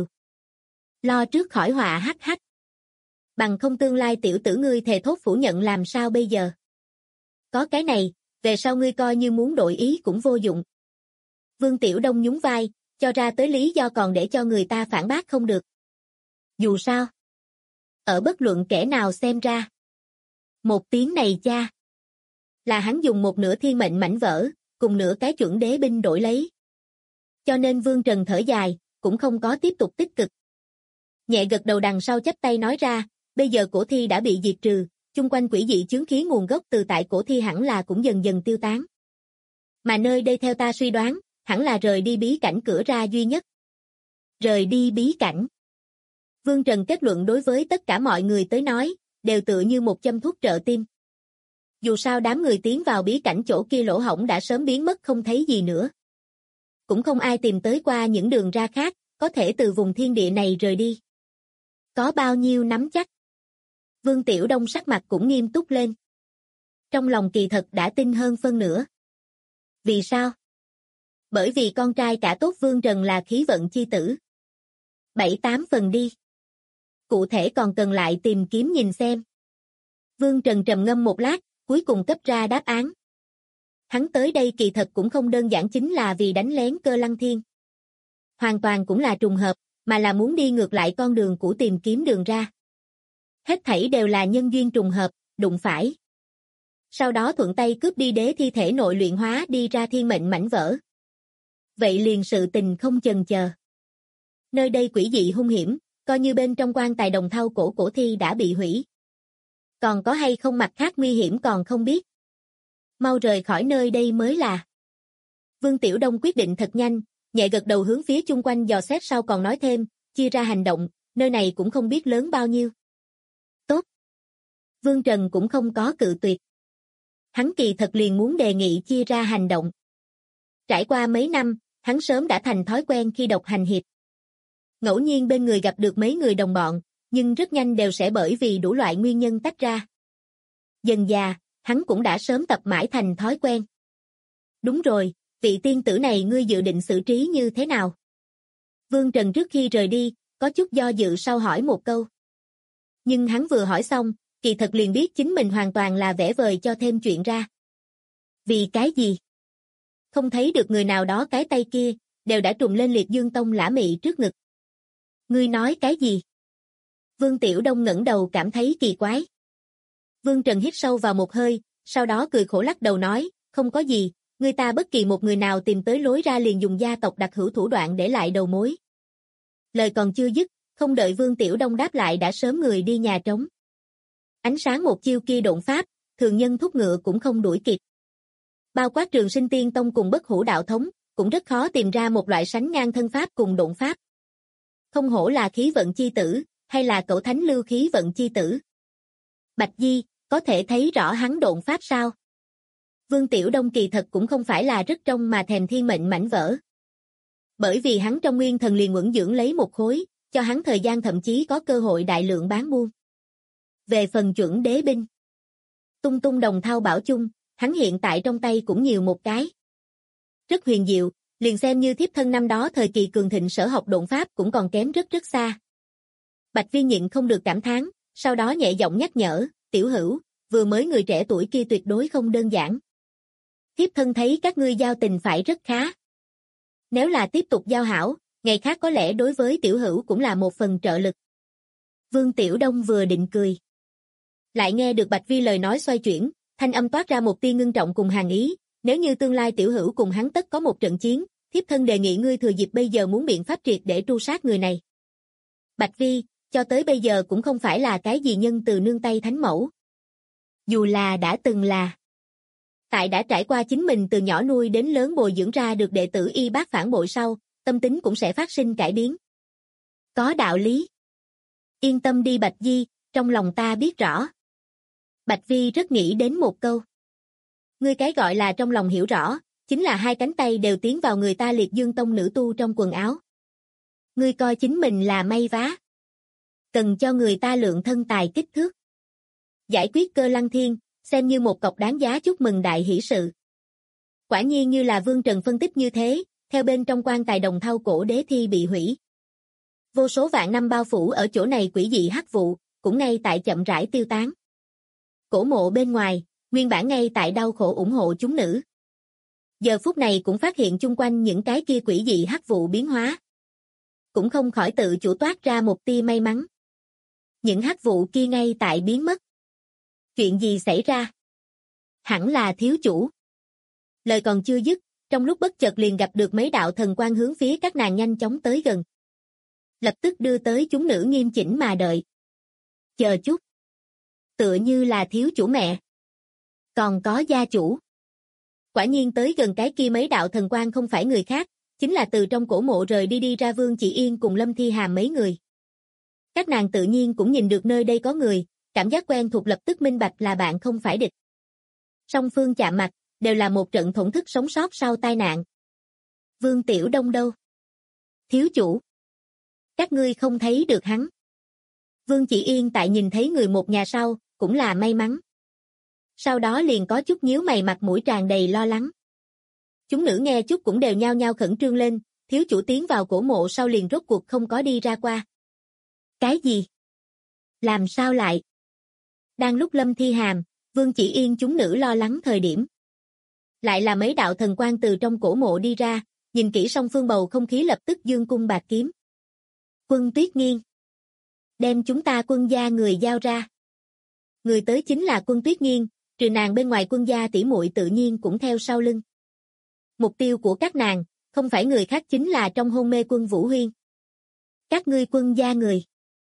Lo trước khỏi họa hắc hắc. Bằng không tương lai tiểu tử ngươi thề thốt phủ nhận làm sao bây giờ. Có cái này, về sau ngươi coi như muốn đổi ý cũng vô dụng. Vương Tiểu Đông nhún vai, cho ra tới lý do còn để cho người ta phản bác không được. Dù sao, ở bất luận kẻ nào xem ra, một tiếng này cha, là hắn dùng một nửa thiên mệnh mảnh vỡ, cùng nửa cái chuẩn đế binh đổi lấy. Cho nên Vương Trần thở dài, cũng không có tiếp tục tích cực. Nhẹ gật đầu đằng sau chắp tay nói ra, bây giờ cổ thi đã bị diệt trừ, chung quanh quỷ dị chướng khí nguồn gốc từ tại cổ thi hẳn là cũng dần dần tiêu tán. Mà nơi đây theo ta suy đoán, hẳn là rời đi bí cảnh cửa ra duy nhất. Rời đi bí cảnh. Vương Trần kết luận đối với tất cả mọi người tới nói, đều tựa như một châm thuốc trợ tim. Dù sao đám người tiến vào bí cảnh chỗ kia lỗ hổng đã sớm biến mất không thấy gì nữa. Cũng không ai tìm tới qua những đường ra khác, có thể từ vùng thiên địa này rời đi. Có bao nhiêu nắm chắc? Vương Tiểu Đông sắc mặt cũng nghiêm túc lên. Trong lòng kỳ thật đã tin hơn phân nửa. Vì sao? Bởi vì con trai cả tốt Vương Trần là khí vận chi tử. 7-8 phần đi. Cụ thể còn cần lại tìm kiếm nhìn xem. Vương Trần trầm ngâm một lát, cuối cùng cấp ra đáp án. Hắn tới đây kỳ thật cũng không đơn giản chính là vì đánh lén Cơ Lăng Thiên. Hoàn toàn cũng là trùng hợp, mà là muốn đi ngược lại con đường cũ tìm kiếm đường ra. Hết thảy đều là nhân duyên trùng hợp, đụng phải. Sau đó thuận tay cướp đi đế thi thể nội luyện hóa đi ra thiên mệnh mảnh vỡ. Vậy liền sự tình không chần chờ. Nơi đây quỷ dị hung hiểm, coi như bên trong quan tài đồng thau cổ thi đã bị hủy. Còn có hay không mặt khác nguy hiểm còn không biết. Mau rời khỏi nơi đây mới là. Vương Tiểu Đông quyết định thật nhanh, nhẹ gật đầu hướng phía chung quanh dò xét sau còn nói thêm, chia ra hành động, nơi này cũng không biết lớn bao nhiêu. Tốt. Vương Trần cũng không có cự tuyệt. Hắn kỳ thật liền muốn đề nghị chia ra hành động. Trải qua mấy năm, hắn sớm đã thành thói quen khi độc hành hiệp. Ngẫu nhiên bên người gặp được mấy người đồng bọn, nhưng rất nhanh đều sẽ bởi vì đủ loại nguyên nhân tách ra. Dần dà, hắn cũng đã sớm tập mãi thành thói quen. Đúng rồi, vị tiên tử này ngươi dự định xử trí như thế nào? Vương Trần trước khi rời đi, có chút do dự sau hỏi một câu. Nhưng hắn vừa hỏi xong, kỳ thật liền biết chính mình hoàn toàn là vẽ vời cho thêm chuyện ra. Vì cái gì? Không thấy được người nào đó cái tay kia, đều đã trùng lên Liệt Dương Tông lã mị trước ngực. Ngươi nói cái gì? Vương Tiểu Đông ngẩng đầu cảm thấy kỳ quái. Vương Trần hít sâu vào một hơi, sau đó cười khổ lắc đầu nói, không có gì, người ta bất kỳ một người nào tìm tới lối ra liền dùng gia tộc đặc hữu thủ đoạn để lại đầu mối. Lời còn chưa dứt, không đợi Vương Tiểu Đông đáp lại đã sớm người đi nhà trống. Ánh sáng một chiêu kia độn pháp, thường nhân thúc ngựa cũng không đuổi kịp. Bao quát Trường Sinh Tiên Tông cùng Bất Hủ Đạo Thống, cũng rất khó tìm ra một loại sánh ngang thân pháp cùng độn pháp. Không hổ là khí vận chi tử, hay là cẩu thánh lưu khí vận chi tử. Bạch Di, có thể thấy rõ hắn độn pháp sao? Vương Tiểu Đông kỳ thật cũng không phải là rất trông mà thèm thiên mệnh mảnh vỡ. Bởi vì hắn trong nguyên thần liền uẩn dưỡng lấy một khối, cho hắn thời gian thậm chí có cơ hội đại lượng bán buôn. Về phần chuẩn đế binh, tung tung đồng thao bảo chung, hắn hiện tại trong tay cũng nhiều một cái. Rất huyền diệu, liền xem như thiếp thân năm đó thời kỳ cường thịnh sở học độn pháp cũng còn kém rất rất xa. Bạch Viên nhịn không được cảm thán, sau đó nhẹ giọng nhắc nhở, tiểu hữu, vừa mới người trẻ tuổi kia tuyệt đối không đơn giản. Thiếp thân thấy các ngươi giao tình phải rất khá. Nếu là tiếp tục giao hảo, ngày khác có lẽ đối với tiểu hữu cũng là một phần trợ lực. Vương Tiểu Đông vừa định cười. Lại nghe được Bạch Vi lời nói xoay chuyển, thanh âm toát ra một tia ngưng trọng cùng hàn ý, nếu như tương lai tiểu hữu cùng hắn tất có một trận chiến, thiếp thân đề nghị ngươi thừa dịp bây giờ muốn biện pháp triệt để tru sát người này. Bạch Vi, cho tới bây giờ cũng không phải là cái gì nhân từ nương tay thánh mẫu. Dù là đã từng là. Tại đã trải qua chính mình từ nhỏ nuôi đến lớn bồi dưỡng ra được đệ tử y bác phản bội sau, tâm tính cũng sẽ phát sinh cải biến. Có đạo lý. Yên tâm đi Bạch Di, trong lòng ta biết rõ. Bạch Vi rất nghĩ đến một câu. Ngươi cái gọi là trong lòng hiểu rõ, chính là hai cánh tay đều tiến vào người ta Liệt Dương Tông nữ tu trong quần áo. Ngươi coi chính mình là may vá. Cần cho người ta lượng thân tài kích thước. Giải quyết Cơ Lăng Thiên, xem như một cọc đáng giá chúc mừng đại hỷ sự. Quả nhiên như là Vương Trần phân tích như thế, theo bên trong quan tài đồng thau cổ đế thi bị hủy. Vô số vạn năm bao phủ ở chỗ này quỷ dị hắc vụ, cũng ngay tại chậm rãi tiêu tán. Cổ mộ bên ngoài, nguyên bản ngay tại đau khổ ủng hộ chúng nữ. Giờ phút này cũng phát hiện chung quanh những cái kia quỷ dị hắc vụ biến hóa. Cũng không khỏi tự chủ toát ra một tia may mắn. Những hắc vụ kia ngay tại biến mất. Chuyện gì xảy ra? Hẳn là thiếu chủ. Lời còn chưa dứt, trong lúc bất chợt liền gặp được mấy đạo thần quang hướng phía các nàng nhanh chóng tới gần. Lập tức đưa tới chúng nữ nghiêm chỉnh mà đợi. Chờ chút. Tựa như là thiếu chủ mẹ. Còn có gia chủ. Quả nhiên tới gần cái kia mấy đạo thần quang không phải người khác, chính là từ trong cổ mộ rời đi ra Vương Chỉ Yên cùng Lâm Thi Hàm mấy người. Các nàng tự nhiên cũng nhìn được nơi đây có người, cảm giác quen thuộc lập tức minh bạch là bạn không phải địch. Song phương chạm mặt, đều là một trận thổn thức sống sót sau tai nạn. Vương Tiểu Đông đâu? Thiếu chủ. Các ngươi không thấy được hắn. Vương Chỉ Yên tại nhìn thấy người một nhà sau, cũng là may mắn. Sau đó liền có chút nhíu mày, mặt mũi tràn đầy lo lắng. Chúng nữ nghe chút cũng đều nhao nhao khẩn trương lên, thiếu chủ tiến vào cổ mộ sau liền rốt cuộc không có đi ra qua. Cái gì? Làm sao lại? Đang lúc Lâm Thi Hàm, Vương Chỉ Yên chúng nữ lo lắng thời điểm. Lại là mấy đạo thần quang từ trong cổ mộ đi ra, nhìn kỹ song phương bầu không khí lập tức dương cung bạt kiếm. Quân Tuyết Nghiên. Đem chúng ta quân gia người giao ra. Người tới chính là Quân Tuyết Nghiên, trừ nàng bên ngoài quân gia tỷ muội tự nhiên cũng theo sau lưng. Mục tiêu của các nàng, không phải người khác chính là trong hôn mê Quân Vũ Huyên. Các ngươi quân gia người.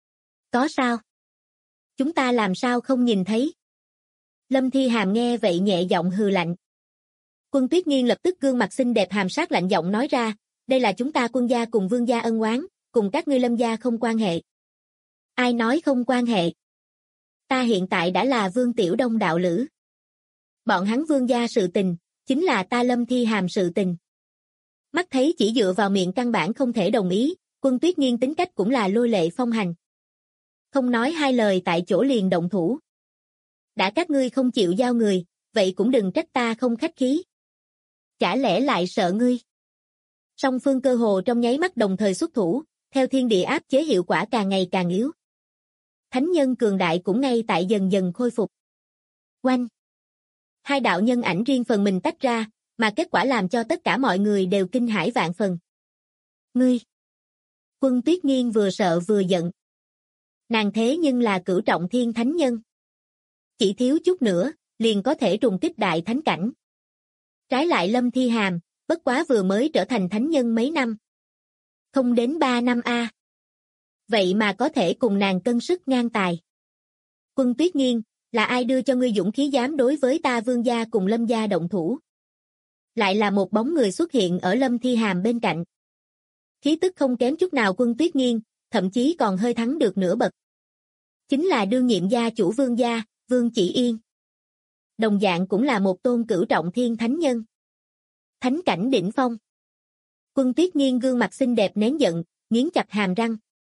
Có sao? Chúng ta làm sao không nhìn thấy? Lâm Thi Hàm nghe vậy nhẹ giọng hừ lạnh. Quân Tuyết Nghiên lập tức gương mặt xinh đẹp hàm sát lạnh giọng nói ra, đây là chúng ta quân gia cùng Vương gia ân oán, cùng các ngươi Lâm gia không quan hệ. Ai nói không quan hệ? Ta hiện tại đã là Vương Tiểu Đông đạo lữ. Bọn hắn Vương gia sự tình, chính là ta Lâm Thi Hàm sự tình. Mắt thấy chỉ dựa vào miệng căn bản không thể đồng ý, Quân Tuyết Nghiên tính cách cũng là lôi lệ phong hành. Không nói hai lời tại chỗ liền động thủ. Đã các ngươi không chịu giao người, vậy cũng đừng trách ta không khách khí. Chả lẽ lại sợ ngươi? Song phương cơ hồ trong nháy mắt đồng thời xuất thủ, theo thiên địa áp chế hiệu quả càng ngày càng yếu. Thánh nhân cường đại cũng ngay tại dần dần khôi phục. Oanh! Hai đạo nhân ảnh riêng phần mình tách ra, mà kết quả làm cho tất cả mọi người đều kinh hãi vạn phần. Ngươi! Quân Tuyết Nghiên vừa sợ vừa giận. Nàng thế nhưng là cửu trọng thiên thánh nhân. Chỉ thiếu chút nữa, liền có thể trùng kích đại thánh cảnh. Trái lại Lâm Thi Hàm, bất quá vừa mới trở thành thánh nhân mấy năm. Không đến 3 năm a. Vậy mà có thể cùng nàng cân sức ngang tài. Quân Tuyết Nghiên, là ai đưa cho ngươi dũng khí dám đối với ta Vương gia cùng Lâm gia động thủ? Lại là một bóng người xuất hiện ở Lâm Thi Hàm bên cạnh. Khí tức không kém chút nào Quân Tuyết Nghiên, thậm chí còn hơi thắng được nửa bậc. Chính là đương nhiệm gia chủ Vương gia, Vương Chỉ Yên. Đồng dạng cũng là một tôn cửu trọng thiên thánh nhân. Thánh cảnh đỉnh phong. Quân Tuyết Nghiên gương mặt xinh đẹp nén giận, nghiến chặt hàm răng.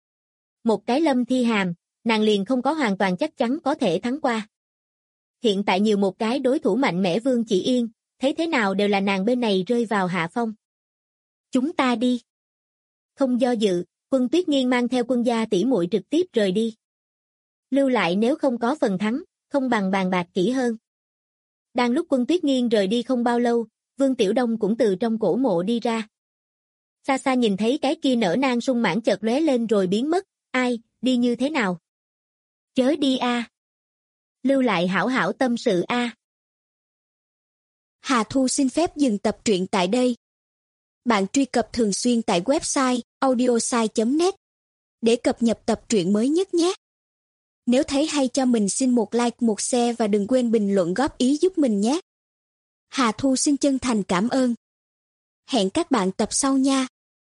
Một cái Lâm Thi Hàm, nàng liền không có hoàn toàn chắc chắn có thể thắng qua. Hiện tại nhiều một cái đối thủ mạnh mẽ Vương Chỉ Yên, thấy thế nào đều là nàng bên này rơi vào hạ phong. Chúng ta đi. Không do dự, Quân Tuyết Nghiên mang theo quân gia tỷ muội trực tiếp rời đi. Lưu lại nếu không có phần thắng, không bằng bàn bạc kỹ hơn. Đang lúc Quân Tuyết Nghiên rời đi không bao lâu, Vương Tiểu Đông cũng từ trong cổ mộ đi ra. Xa xa nhìn thấy cái kia nở nang sung mãn chợt lóe lên rồi biến mất, ai, đi như thế nào? Chớ đi a. Lưu lại hảo hảo tâm sự a. Hà Thu xin phép dừng tập truyện tại đây. Bạn truy cập thường xuyên tại website audiosai.net để cập nhật tập truyện mới nhất nhé. Nếu thấy hay cho mình xin một like, một share và đừng quên bình luận góp ý giúp mình nhé. Hà Thu xin chân thành cảm ơn. Hẹn các bạn tập sau nha.